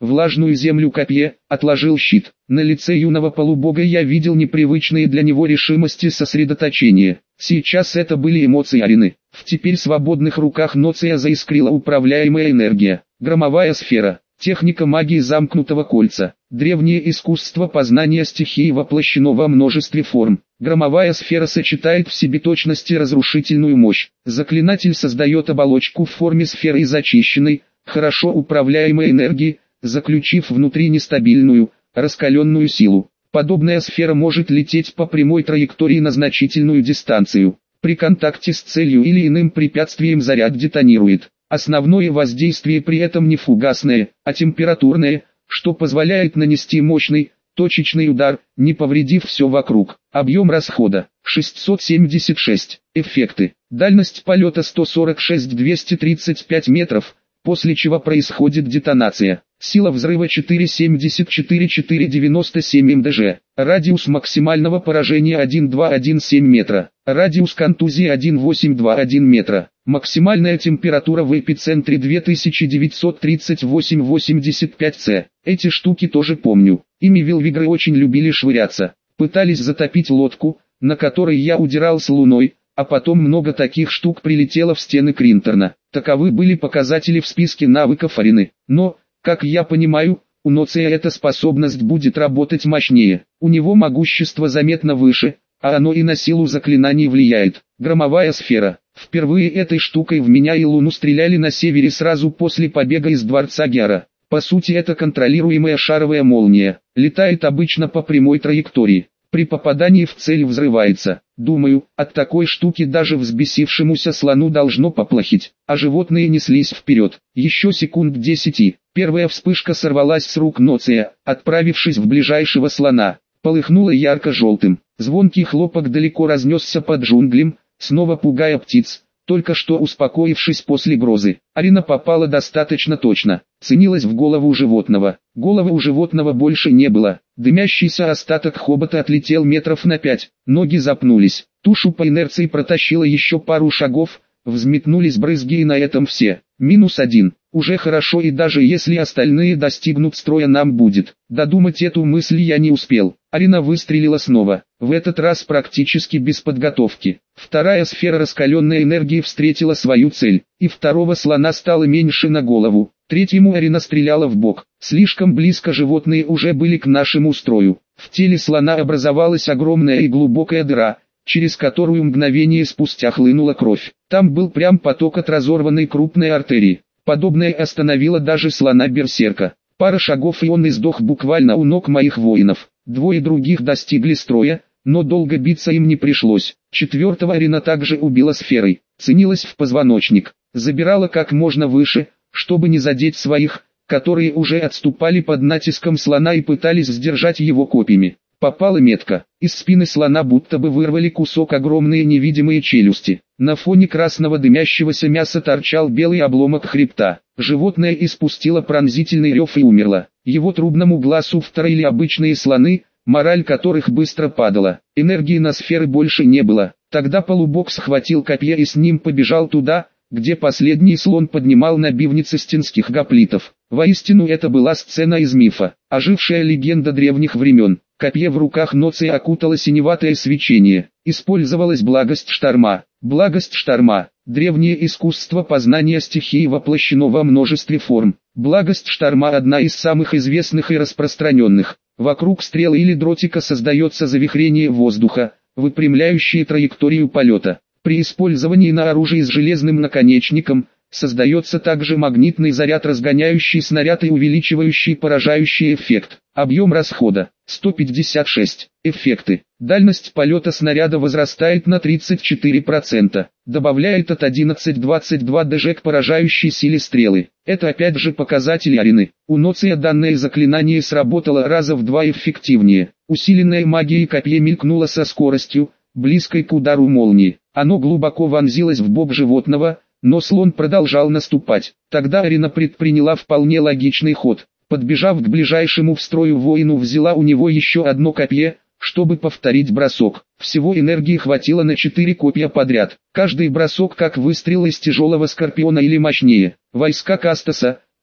влажную землю копье, отложил щит. На лице юного полубога я видел непривычные для него решимости и сосредоточение. Сейчас это были эмоции Арины. В теперь свободных руках Ноция заискрила управляемая энергия. Громовая сфера. Техника магии замкнутого кольца. Древнее искусство познания стихии воплощено во множестве форм. Громовая сфера сочетает в себе точность и разрушительную мощь. Заклинатель создает оболочку в форме сферы из очищенной, хорошо управляемой энергии, заключив внутри нестабильную, раскаленную силу. Подобная сфера может лететь по прямой траектории на значительную дистанцию. При контакте с целью или иным препятствием заряд детонирует. Основное воздействие при этом не фугасное, а температурное, что позволяет нанести мощный, точечный удар, не повредив все вокруг. Объем расхода шестьсот семьдесят шесть. Эффекты. Дальность полета сто сорок шесть двести тридцать пять метров, после чего происходит детонация. Сила взрыва четыре семьдесят четыре четыре девяносто семь эм дэ жэ. Радиус максимального поражения один два один семь метра. Радиус контузии один восемь два один метра. Максимальная температура в эпицентре две тысячи девятьсот тридцать восемь восемьдесят пять С. Эти штуки тоже помню. Ими вилвигры очень любили швыряться. Пытались затопить лодку, на которой я удирал с луной, а потом много таких штук прилетело в стены Кринтерна. Таковы были показатели в списке навыков Арины. Но, как я понимаю, у Ноция эта способность будет работать мощнее. У него могущество заметно выше, а оно и на силу заклинаний влияет. Громовая сфера. Впервые этой штукой в меня и Луну стреляли на севере сразу после побега из дворца Гера. По сути это контролируемая шаровая молния. Летает обычно по прямой траектории. При попадании в цель взрывается. Думаю, от такой штуки даже взбесившемуся слону должно поплохить. А животные неслись вперед. Еще секунд десяти. Первая вспышка сорвалась с рук Ноция, отправившись в ближайшего слона. Полыхнула ярко-желтым. Звонкий хлопок далеко разнесся под джунглем, снова пугая птиц, только что успокоившись после грозы. Арина попала достаточно точно, ценилась в голову животного. Головы у животного больше не было. Дымящийся остаток хобота отлетел метров на пять, ноги запнулись. Тушу по инерции протащила еще пару шагов, взметнулись брызги и на этом все. Минус один. Уже хорошо, и даже если остальные достигнут строя, нам будет. Додумать эту мысль я не успел. Арина выстрелила снова, в этот раз практически без подготовки. Вторая сфера раскаленной энергии встретила свою цель, и второго слона стало меньше на голову. Третьему Арина стреляла в бок. Слишком близко животные уже были к нашему строю. В теле слона образовалась огромная и глубокая дыра, через которую мгновение спустя хлынула кровь. Там был прям поток от разорванной крупной артерии. Подобное остановило даже слона-берсерка. Пара шагов и он издох буквально у ног моих воинов. Двое других достигли строя, но долго биться им не пришлось. Четвертого Арина также убила сферой. Ценилась в позвоночник. Забирала как можно выше, чтобы не задеть своих, которые уже отступали под натиском слона и пытались сдержать его копьями. Попала метко. Из спины слона будто бы вырвали кусок огромные невидимые челюсти. На фоне красного дымящегося мяса торчал белый обломок хребта. Животное испустило пронзительный рев и умерло. Его трубному глазу вторили обычные слоны, мораль которых быстро падала. Энергии на сферы больше не было. Тогда полубог схватил копье и с ним побежал туда, где последний слон поднимал на бивнице стенских гоплитов. Воистину это была сцена из мифа, ожившая легенда древних времен. Копье в руках Ноция окутало синеватое свечение. Использовалась благость шторма. Благость шторма. Древнее искусство познания стихии воплощено во множестве форм. Благость шторма одна из самых известных и распространенных. Вокруг стрелы или дротика создается завихрение воздуха, выпрямляющее траекторию полета. При использовании на оружии с железным наконечником, создается также магнитный заряд, разгоняющий снаряд и увеличивающий поражающий эффект. Объем расхода сто пятьдесят шесть. Эффекты. Дальность полета снаряда возрастает на тридцать четыре процента. Добавляет от одиннадцать двадцать два дэ жэ к поражающей силе стрелы. Это опять же показатель Арины. У Ноция данное заклинание сработало раза в два эффективнее. Усиленная магией копье мелькнуло со скоростью, близкой к удару молнии. Оно глубоко вонзилось в бок животного, но слон продолжал наступать. Тогда Арина предприняла вполне логичный ход. Подбежав к ближайшему в строю воину, взяла у него еще одно копье, чтобы повторить бросок. Всего энергии хватило на четыре копья подряд. Каждый бросок как выстрел из тяжелого скорпиона или мощнее. Войска Кастаса,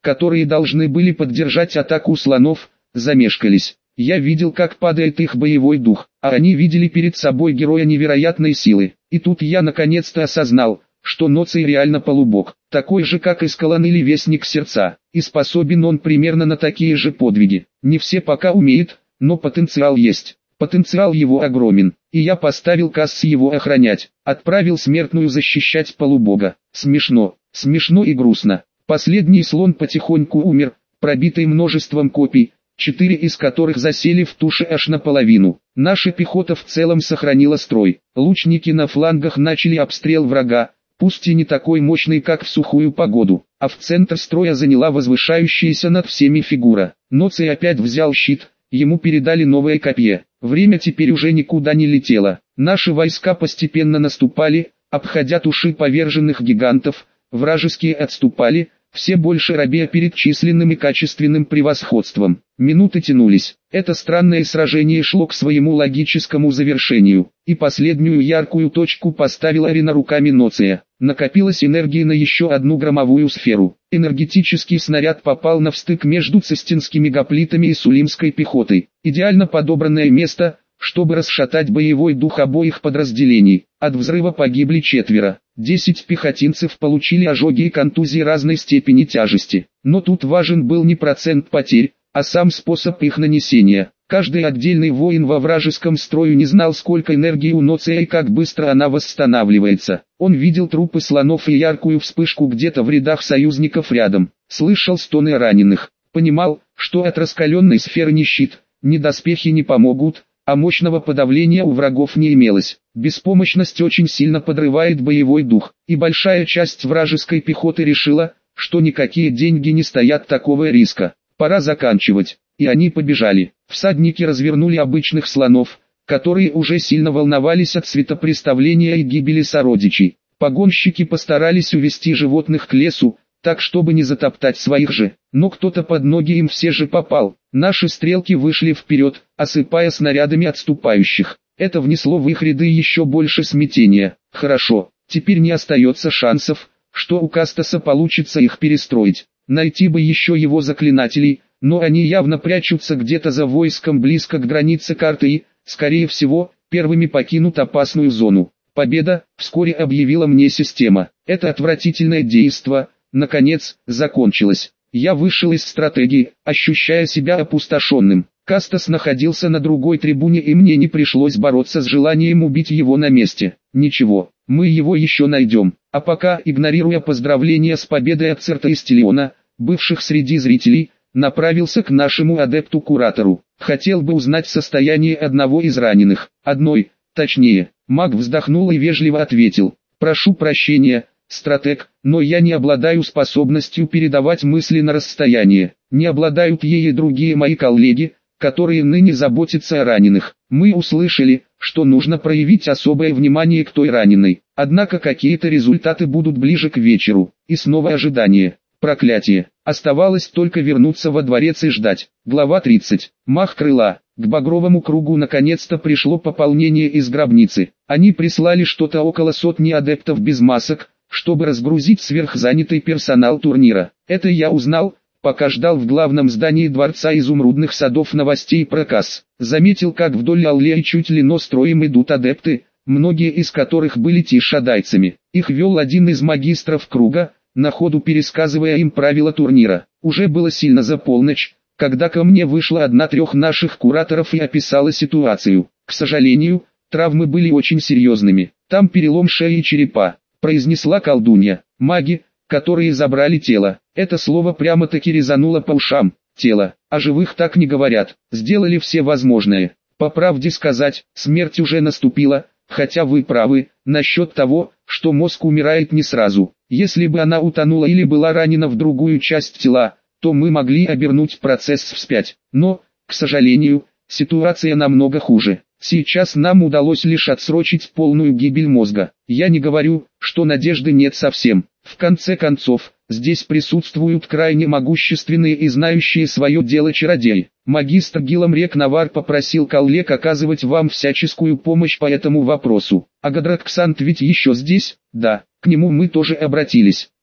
которые должны были поддержать атаку слонов, замешкались. Я видел, как падает их боевой дух, а они видели перед собой героя невероятной силы. И тут я наконец-то осознал, что Ноций реально полубог, такой же как Искалан или Вестник Сердца, и способен он примерно на такие же подвиги. Не все пока умеют, но потенциал есть. Потенциал его огромен, и я поставил Касс его охранять, отправил смертную защищать полубога. Смешно, смешно и грустно. Последний слон потихоньку умер, пробитый множеством копий, четыре из которых засели в туше аж наполовину. Наша пехота в целом сохранила строй. Лучники на флангах начали обстрел врага, пусть и не такой мощный, как в сухую погоду, а в центр строя заняла возвышающаяся над всеми фигура. Ноций опять взял щит, ему передали новое копье. Время теперь уже никуда не летело. Наши войска постепенно наступали, обходя туши поверженных гигантов, вражеские отступали, все больше робея перед численным и качественным превосходством. Минуты тянулись. Это странное сражение шло к своему логическому завершению, и последнюю яркую точку поставил Арина руками Ноция. Накопилась энергия на еще одну громовую сферу. Энергетический снаряд попал на встык между цистинскими гоплитами и сулимской пехотой. Идеально подобранное место, чтобы расшатать боевой дух обоих подразделений. От взрыва погибли четверо. Десять пехотинцев получили ожоги и контузии разной степени тяжести. Но тут важен был не процент потерь, а сам способ их нанесения. Каждый отдельный воин во вражеском строю не знал, сколько энергии у Ноция и как быстро она восстанавливается. Он видел трупы слонов и яркую вспышку где-то в рядах союзников рядом. Слышал стоны раненых. Понимал, что от раскаленной сферы ни щит, ни доспехи не помогут, а мощного подавления у врагов не имелось. Беспомощность очень сильно подрывает боевой дух, и большая часть вражеской пехоты решила, что никакие деньги не стоят такого риска. Пора заканчивать, и они побежали. Всадники развернули обычных слонов, которые уже сильно волновались от светопреставления и гибели сородичей. Погонщики постарались увести животных к лесу, так чтобы не затоптать своих же, но кто-то под ноги им все же попал. Наши стрелки вышли вперед, осыпая снарядами отступающих. Это внесло в их ряды еще больше смятения. Хорошо, теперь не остается шансов, что у Кастаса получится их перестроить. Найти бы еще его заклинателей, но они явно прячутся где-то за войском близко к границе карты и, скорее всего, первыми покинут опасную зону. Победа, вскоре объявила мне система. Это отвратительное действо, наконец, закончилось. Я вышел из стратегии, ощущая себя опустошенным. Кастас находился на другой трибуне, и мне не пришлось бороться с желанием убить его на месте. Ничего, мы его еще найдем. А пока, игнорируя поздравления с победой от Церта и Стелиона, бывших среди зрителей, направился к нашему адепту-куратору. Хотел бы узнать состояние одного из раненых. Одной, точнее. Маг вздохнул и вежливо ответил: «Прошу прощения, стратег, но я не обладаю способностью передавать мысли на расстояние. Не обладают ею другие мои коллеги, которые ныне заботятся о раненых. Мы услышали, что нужно проявить особое внимание к той раненой. Однако какие-то результаты будут ближе к вечеру. И снова ожидание. Проклятие. Оставалось только вернуться во дворец и ждать». Глава тридцать. Мах крыла. К багровому кругу наконец-то пришло пополнение из гробницы. Они прислали что-то около сотни адептов без масок, чтобы разгрузить сверхзанятый персонал турнира. Это я узнал, пока ждал в главном здании Дворца Изумрудных Садов новостей про Касс. Заметил, как вдоль аллеи чуть ли но строем идут адепты, многие из которых были тишадайцами. Их вел один из магистров круга, на ходу пересказывая им правила турнира. Уже было сильно за полночь, когда ко мне вышла одна трех наших кураторов и описала ситуацию. К сожалению, травмы были очень серьезными. Там перелом шеи и черепа, произнесла колдунья. Маги, которые забрали тело. Это слово прямо-таки резануло по ушам. Тело, о живых так не говорят. Сделали все возможное. По правде сказать, смерть уже наступила, хотя вы правы, насчет того, что мозг умирает не сразу. Если бы она утонула или была ранена в другую часть тела, то мы могли обернуть процесс вспять. Но, к сожалению, ситуация намного хуже. Сейчас нам удалось лишь отсрочить полную гибель мозга. Я не говорю, что надежды нет совсем. В конце концов, здесь присутствуют крайне могущественные и знающие свое дело чародеи. Магистр Гилам Рекнавар попросил коллег оказывать вам всяческую помощь по этому вопросу. А Гадрат Ксант ведь еще здесь? Да, к нему мы тоже обратились.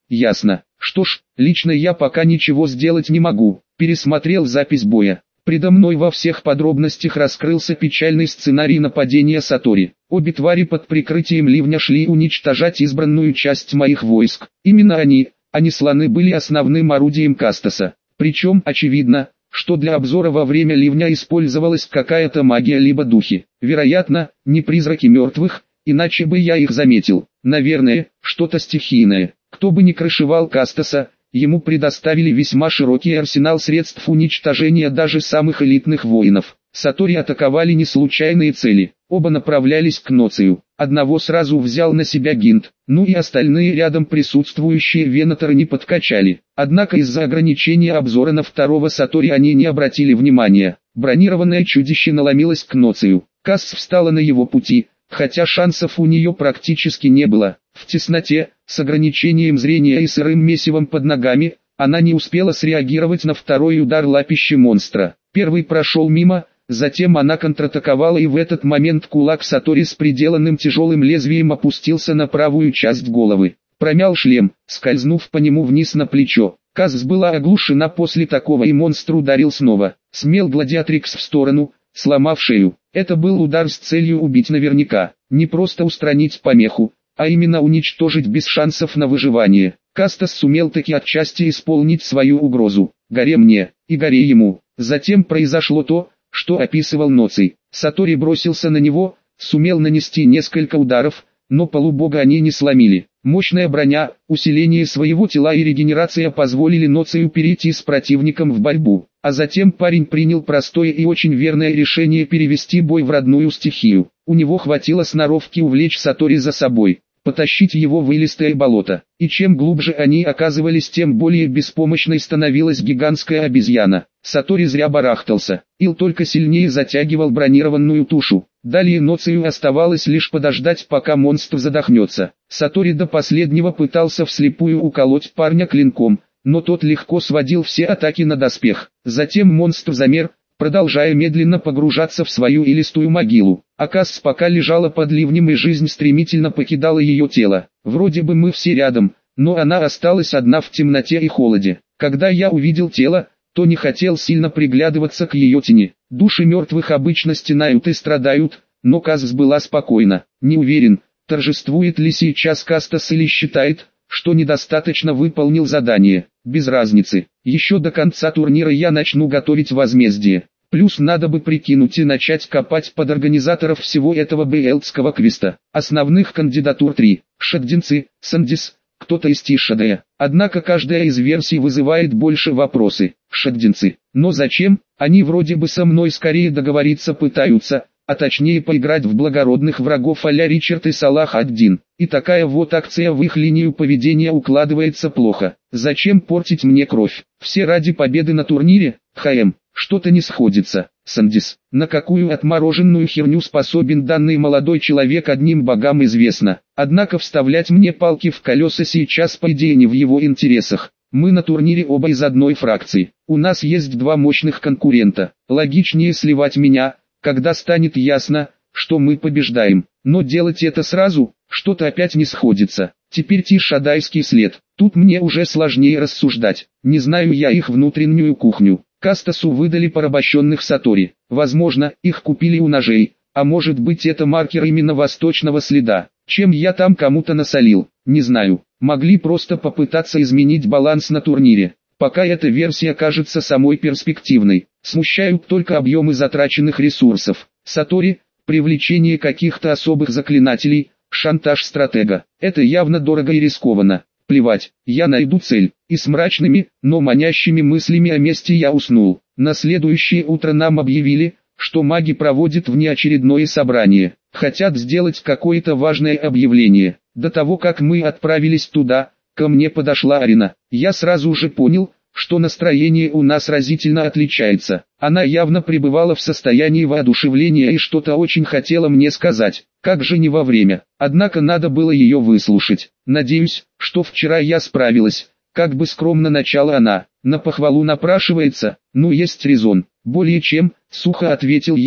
Ясно. Что ж, лично я пока ничего сделать не могу. Пересмотрел запись боя. Предо мной во всех подробностях раскрылся печальный сценарий нападения Сатори. Обе твари под прикрытием ливня шли уничтожать избранную часть моих войск. Именно они, а не слоны, были основным орудием Кастаса. Причем очевидно, что для обзора во время ливня использовалась какая-то магия либо духи. Вероятно, не призраки мертвых, иначе бы я их заметил. Наверное, что-то стихийное. Кто бы ни крышевал Кастаса, ему предоставили весьма широкий арсенал средств уничтожения даже самых элитных воинов. Сатори атаковали не случайные цели, оба направлялись к Ноцию. Одного сразу взял на себя Гинт, ну и остальные рядом присутствующие венаторы не подкачали. Однако из-за ограничения обзора на второго Сатори они не обратили внимания. Бронированное чудище наломилось к Ноцию. Касс встала на его пути, хотя шансов у нее практически не было. В тесноте, с ограничением зрения и сырым месивом под ногами, она не успела среагировать на второй удар лапищи монстра. Первый прошел мимо, затем она контратаковала, и в этот момент кулак Сатори с приделанным тяжелым лезвием опустился на правую часть головы. Промял шлем, скользнув по нему вниз на плечо. Касс была оглушена после такого, и монстр ударил снова. Смел гладиатрикс в сторону, сломав шею. Это был удар с целью убить наверняка, не просто устранить помеху, а именно уничтожить без шансов на выживание. Кастас сумел таки отчасти исполнить свою угрозу. Горе мне, и горе ему. Затем произошло то, что описывал Ноций. Сатори бросился на него, сумел нанести несколько ударов, но полубога они не сломили. Мощная броня, усиление своего тела и регенерация позволили Ноцию перейти с противником в борьбу. А затем парень принял простое и очень верное решение перевести бой в родную стихию. У него хватило сноровки увлечь Сатори за собой, потащить его в илистое болото. И чем глубже они оказывались, тем более беспомощной становилась гигантская обезьяна. Сатори зря барахтался. Ил только сильнее затягивал бронированную тушу. Далее Ноцию оставалось лишь подождать, пока монстр задохнется. Сатори до последнего пытался вслепую уколоть парня клинком, но тот легко сводил все атаки на доспех. Затем монстр замер, продолжая медленно погружаться в свою илистую могилу. А Касс пока лежала под ливнем, и жизнь стремительно покидала ее тело. Вроде бы мы все рядом, но она осталась одна в темноте и холоде. Когда я увидел тело, то не хотел сильно приглядываться к ее тени. Души мертвых обычно стенают и страдают, но Касс была спокойна. Не уверен, торжествует ли сейчас Кастас или считает, что недостаточно выполнил задание. Без разницы. Еще до конца турнира я начну готовить возмездие. Плюс надо бы прикинуть и начать копать под организаторов всего этого бейлдского квеста. Основных кандидатур три. Шаддинцы, Сандис, кто-то из Тишадея. Однако каждая из версий вызывает больше вопросы. Шаддинцы. Но зачем? Они вроде бы со мной скорее договориться пытаются, а точнее поиграть в благородных врагов а-ля Ричард и Салах ад-Дин. И такая вот акция в их линию поведения укладывается плохо. Зачем портить мне кровь? Все ради победы на турнире? ХМ. Что-то не сходится. Сандис. На какую отмороженную херню способен данный молодой человек, одним богам известно. Однако вставлять мне палки в колеса сейчас по идее не в его интересах. Мы на турнире оба из одной фракции. У нас есть два мощных конкурента. Логичнее сливать меня, когда станет ясно, что мы побеждаем. Но делать это сразу, что-то опять не сходится. Теперь Тишадайский след. Тут мне уже сложнее рассуждать. Не знаю я их внутреннюю кухню. Кастасу выдали порабощенных Сатори. Возможно, их купили у ножей, а может быть это маркер именно восточного следа. Чем я там кому-то насолил, не знаю. Могли просто попытаться изменить баланс на турнире. Пока эта версия кажется самой перспективной. Смущают только объемы затраченных ресурсов. Сатори, привлечение каких-то особых заклинателей, шантаж стратега. Это явно дорого и рискованно. Плевать, я найду цель. И с мрачными, но манящими мыслями о мести я уснул. На следующее утро нам объявили, что маги проводят внеочередное собрание. Хотят сделать какое-то важное объявление. До того как мы отправились туда, ко мне подошла Арина. Я сразу же понял, что настроение у нас разительно отличается. Она явно пребывала в состоянии воодушевления и что-то очень хотела мне сказать. Как же не вовремя. Однако надо было ее выслушать. Надеюсь, что вчера я справилась. Как бы скромно начала она. На похвалу напрашивается, ну есть резон. Более чем, сухо ответил я,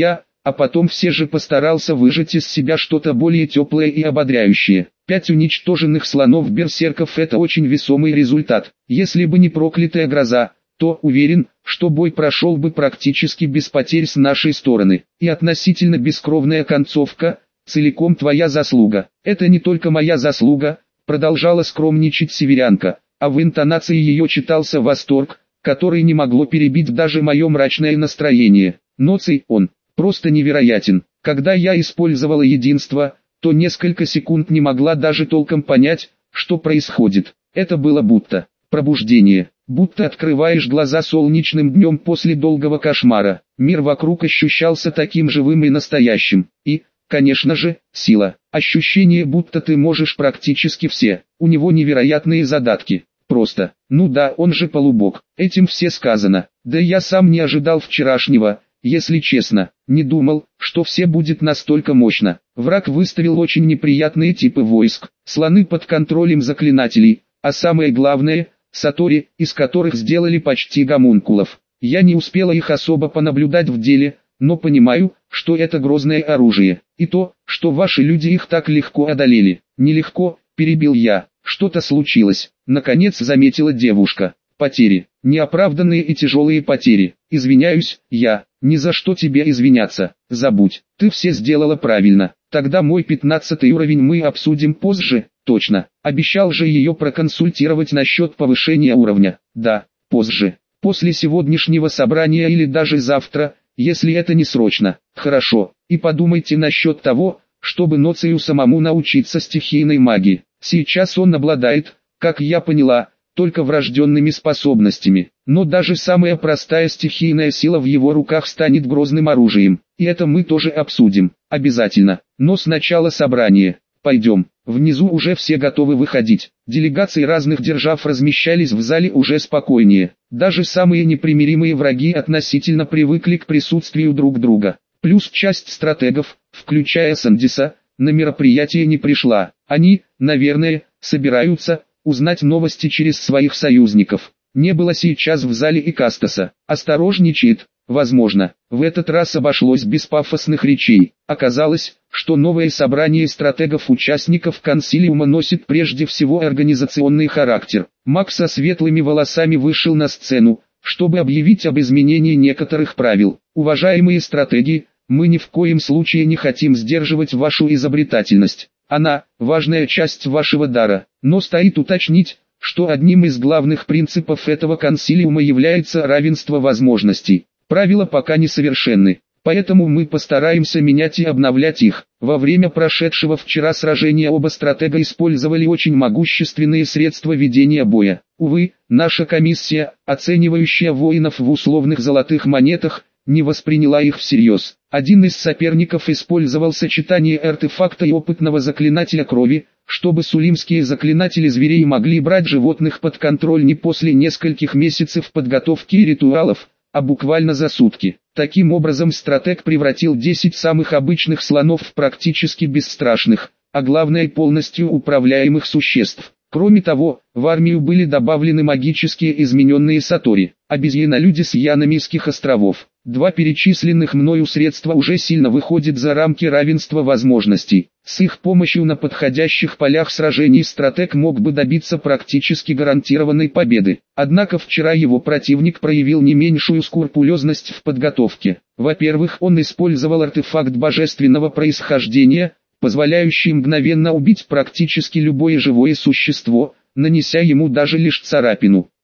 а потом все же постарался выжать из себя что-то более теплое и ободряющее. Пять уничтоженных слонов-берсерков — это очень весомый результат. Если бы не проклятая гроза, то уверен, что бой прошел бы практически без потерь с нашей стороны. И относительно бескровная концовка — целиком твоя заслуга. Это не только моя заслуга, продолжала скромничать северянка, а в интонации ее читался восторг, который не могло перебить даже мое мрачное настроение. Ноций, он просто невероятен. Когда я использовала единство, то несколько секунд не могла даже толком понять, что происходит. Это было будто пробуждение, будто открываешь глаза солнечным днем после долгого кошмара. Мир вокруг ощущался таким живым и настоящим. И, конечно же, сила. Ощущение, будто ты можешь практически все. У него невероятные задатки. Просто, ну да, он же полубог. Этим все сказано. Да я сам не ожидал вчерашнего. Если честно, не думал, что все будет настолько мощно. Враг выставил очень неприятные типы войск, слоны под контролем заклинателей, а самое главное, сатори, из которых сделали почти гомункулов. Я не успела их особо понаблюдать в деле, но понимаю, что это грозное оружие, и то, что ваши люди их так легко одолели. Нелегко, перебил я, что-то случилось, наконец заметила девушка. Потери, неоправданные и тяжелые потери. Извиняюсь, я, ни за что тебе извиняться, забудь, ты все сделала правильно. Тогда мой пятнадцатый уровень мы обсудим позже, точно. Обещал же ее проконсультировать насчет повышения уровня. Да, позже, после сегодняшнего собрания или даже завтра, если это не срочно. Хорошо, и подумайте насчет того, чтобы Ноцию самому научиться стихийной магии. Сейчас он обладает, как я поняла, только врожденными способностями, но даже самая простая стихийная сила в его руках станет грозным оружием, и это мы тоже обсудим, обязательно, но сначала собрание. Пойдем, внизу уже все готовы выходить, делегации разных держав размещались в зале уже спокойнее, даже самые непримиримые враги относительно привыкли к присутствию друг друга, плюс часть стратегов, включая Сандиса, на мероприятие не пришла, они, наверное, собираются узнать новости через своих союзников. Не было сейчас в зале и Кастаса. Осторожничает, возможно. В этот раз обошлось без пафосных речей. Оказалось, что новое собрание стратегов-участников консилиума носит прежде всего организационный характер. Маг со светлыми волосами вышел на сцену, чтобы объявить об изменении некоторых правил. Уважаемые стратеги, мы ни в коем случае не хотим сдерживать вашу изобретательность. Она – важная часть вашего дара, но стоит уточнить, что одним из главных принципов этого консилиума является равенство возможностей. Правила пока несовершенны, поэтому мы постараемся менять и обновлять их. Во время прошедшего вчера сражения оба стратега использовали очень могущественные средства ведения боя. Увы, наша комиссия, оценивающая воинов в условных золотых монетах, не восприняла их всерьез. Один из соперников использовал сочетание артефакта и опытного заклинателя крови, чтобы сулимские заклинатели зверей могли брать животных под контроль не после нескольких месяцев подготовки и ритуалов, а буквально за сутки. Таким образом стратег превратил десять самых обычных слонов в практически бесстрашных, а главное полностью управляемых существ. Кроме того, в армию были добавлены магические измененные сатори, обезьянолюди с Яномийских островов. Два перечисленных мною средства уже сильно выходят за рамки равенства возможностей. С их помощью на подходящих полях сражений стратег мог бы добиться практически гарантированной победы. Однако вчера его противник проявил не меньшую скрупулезность в подготовке. Во-первых, он использовал артефакт божественного происхождения, позволяющий мгновенно убить практически любое живое существо, нанеся ему даже лишь царапину.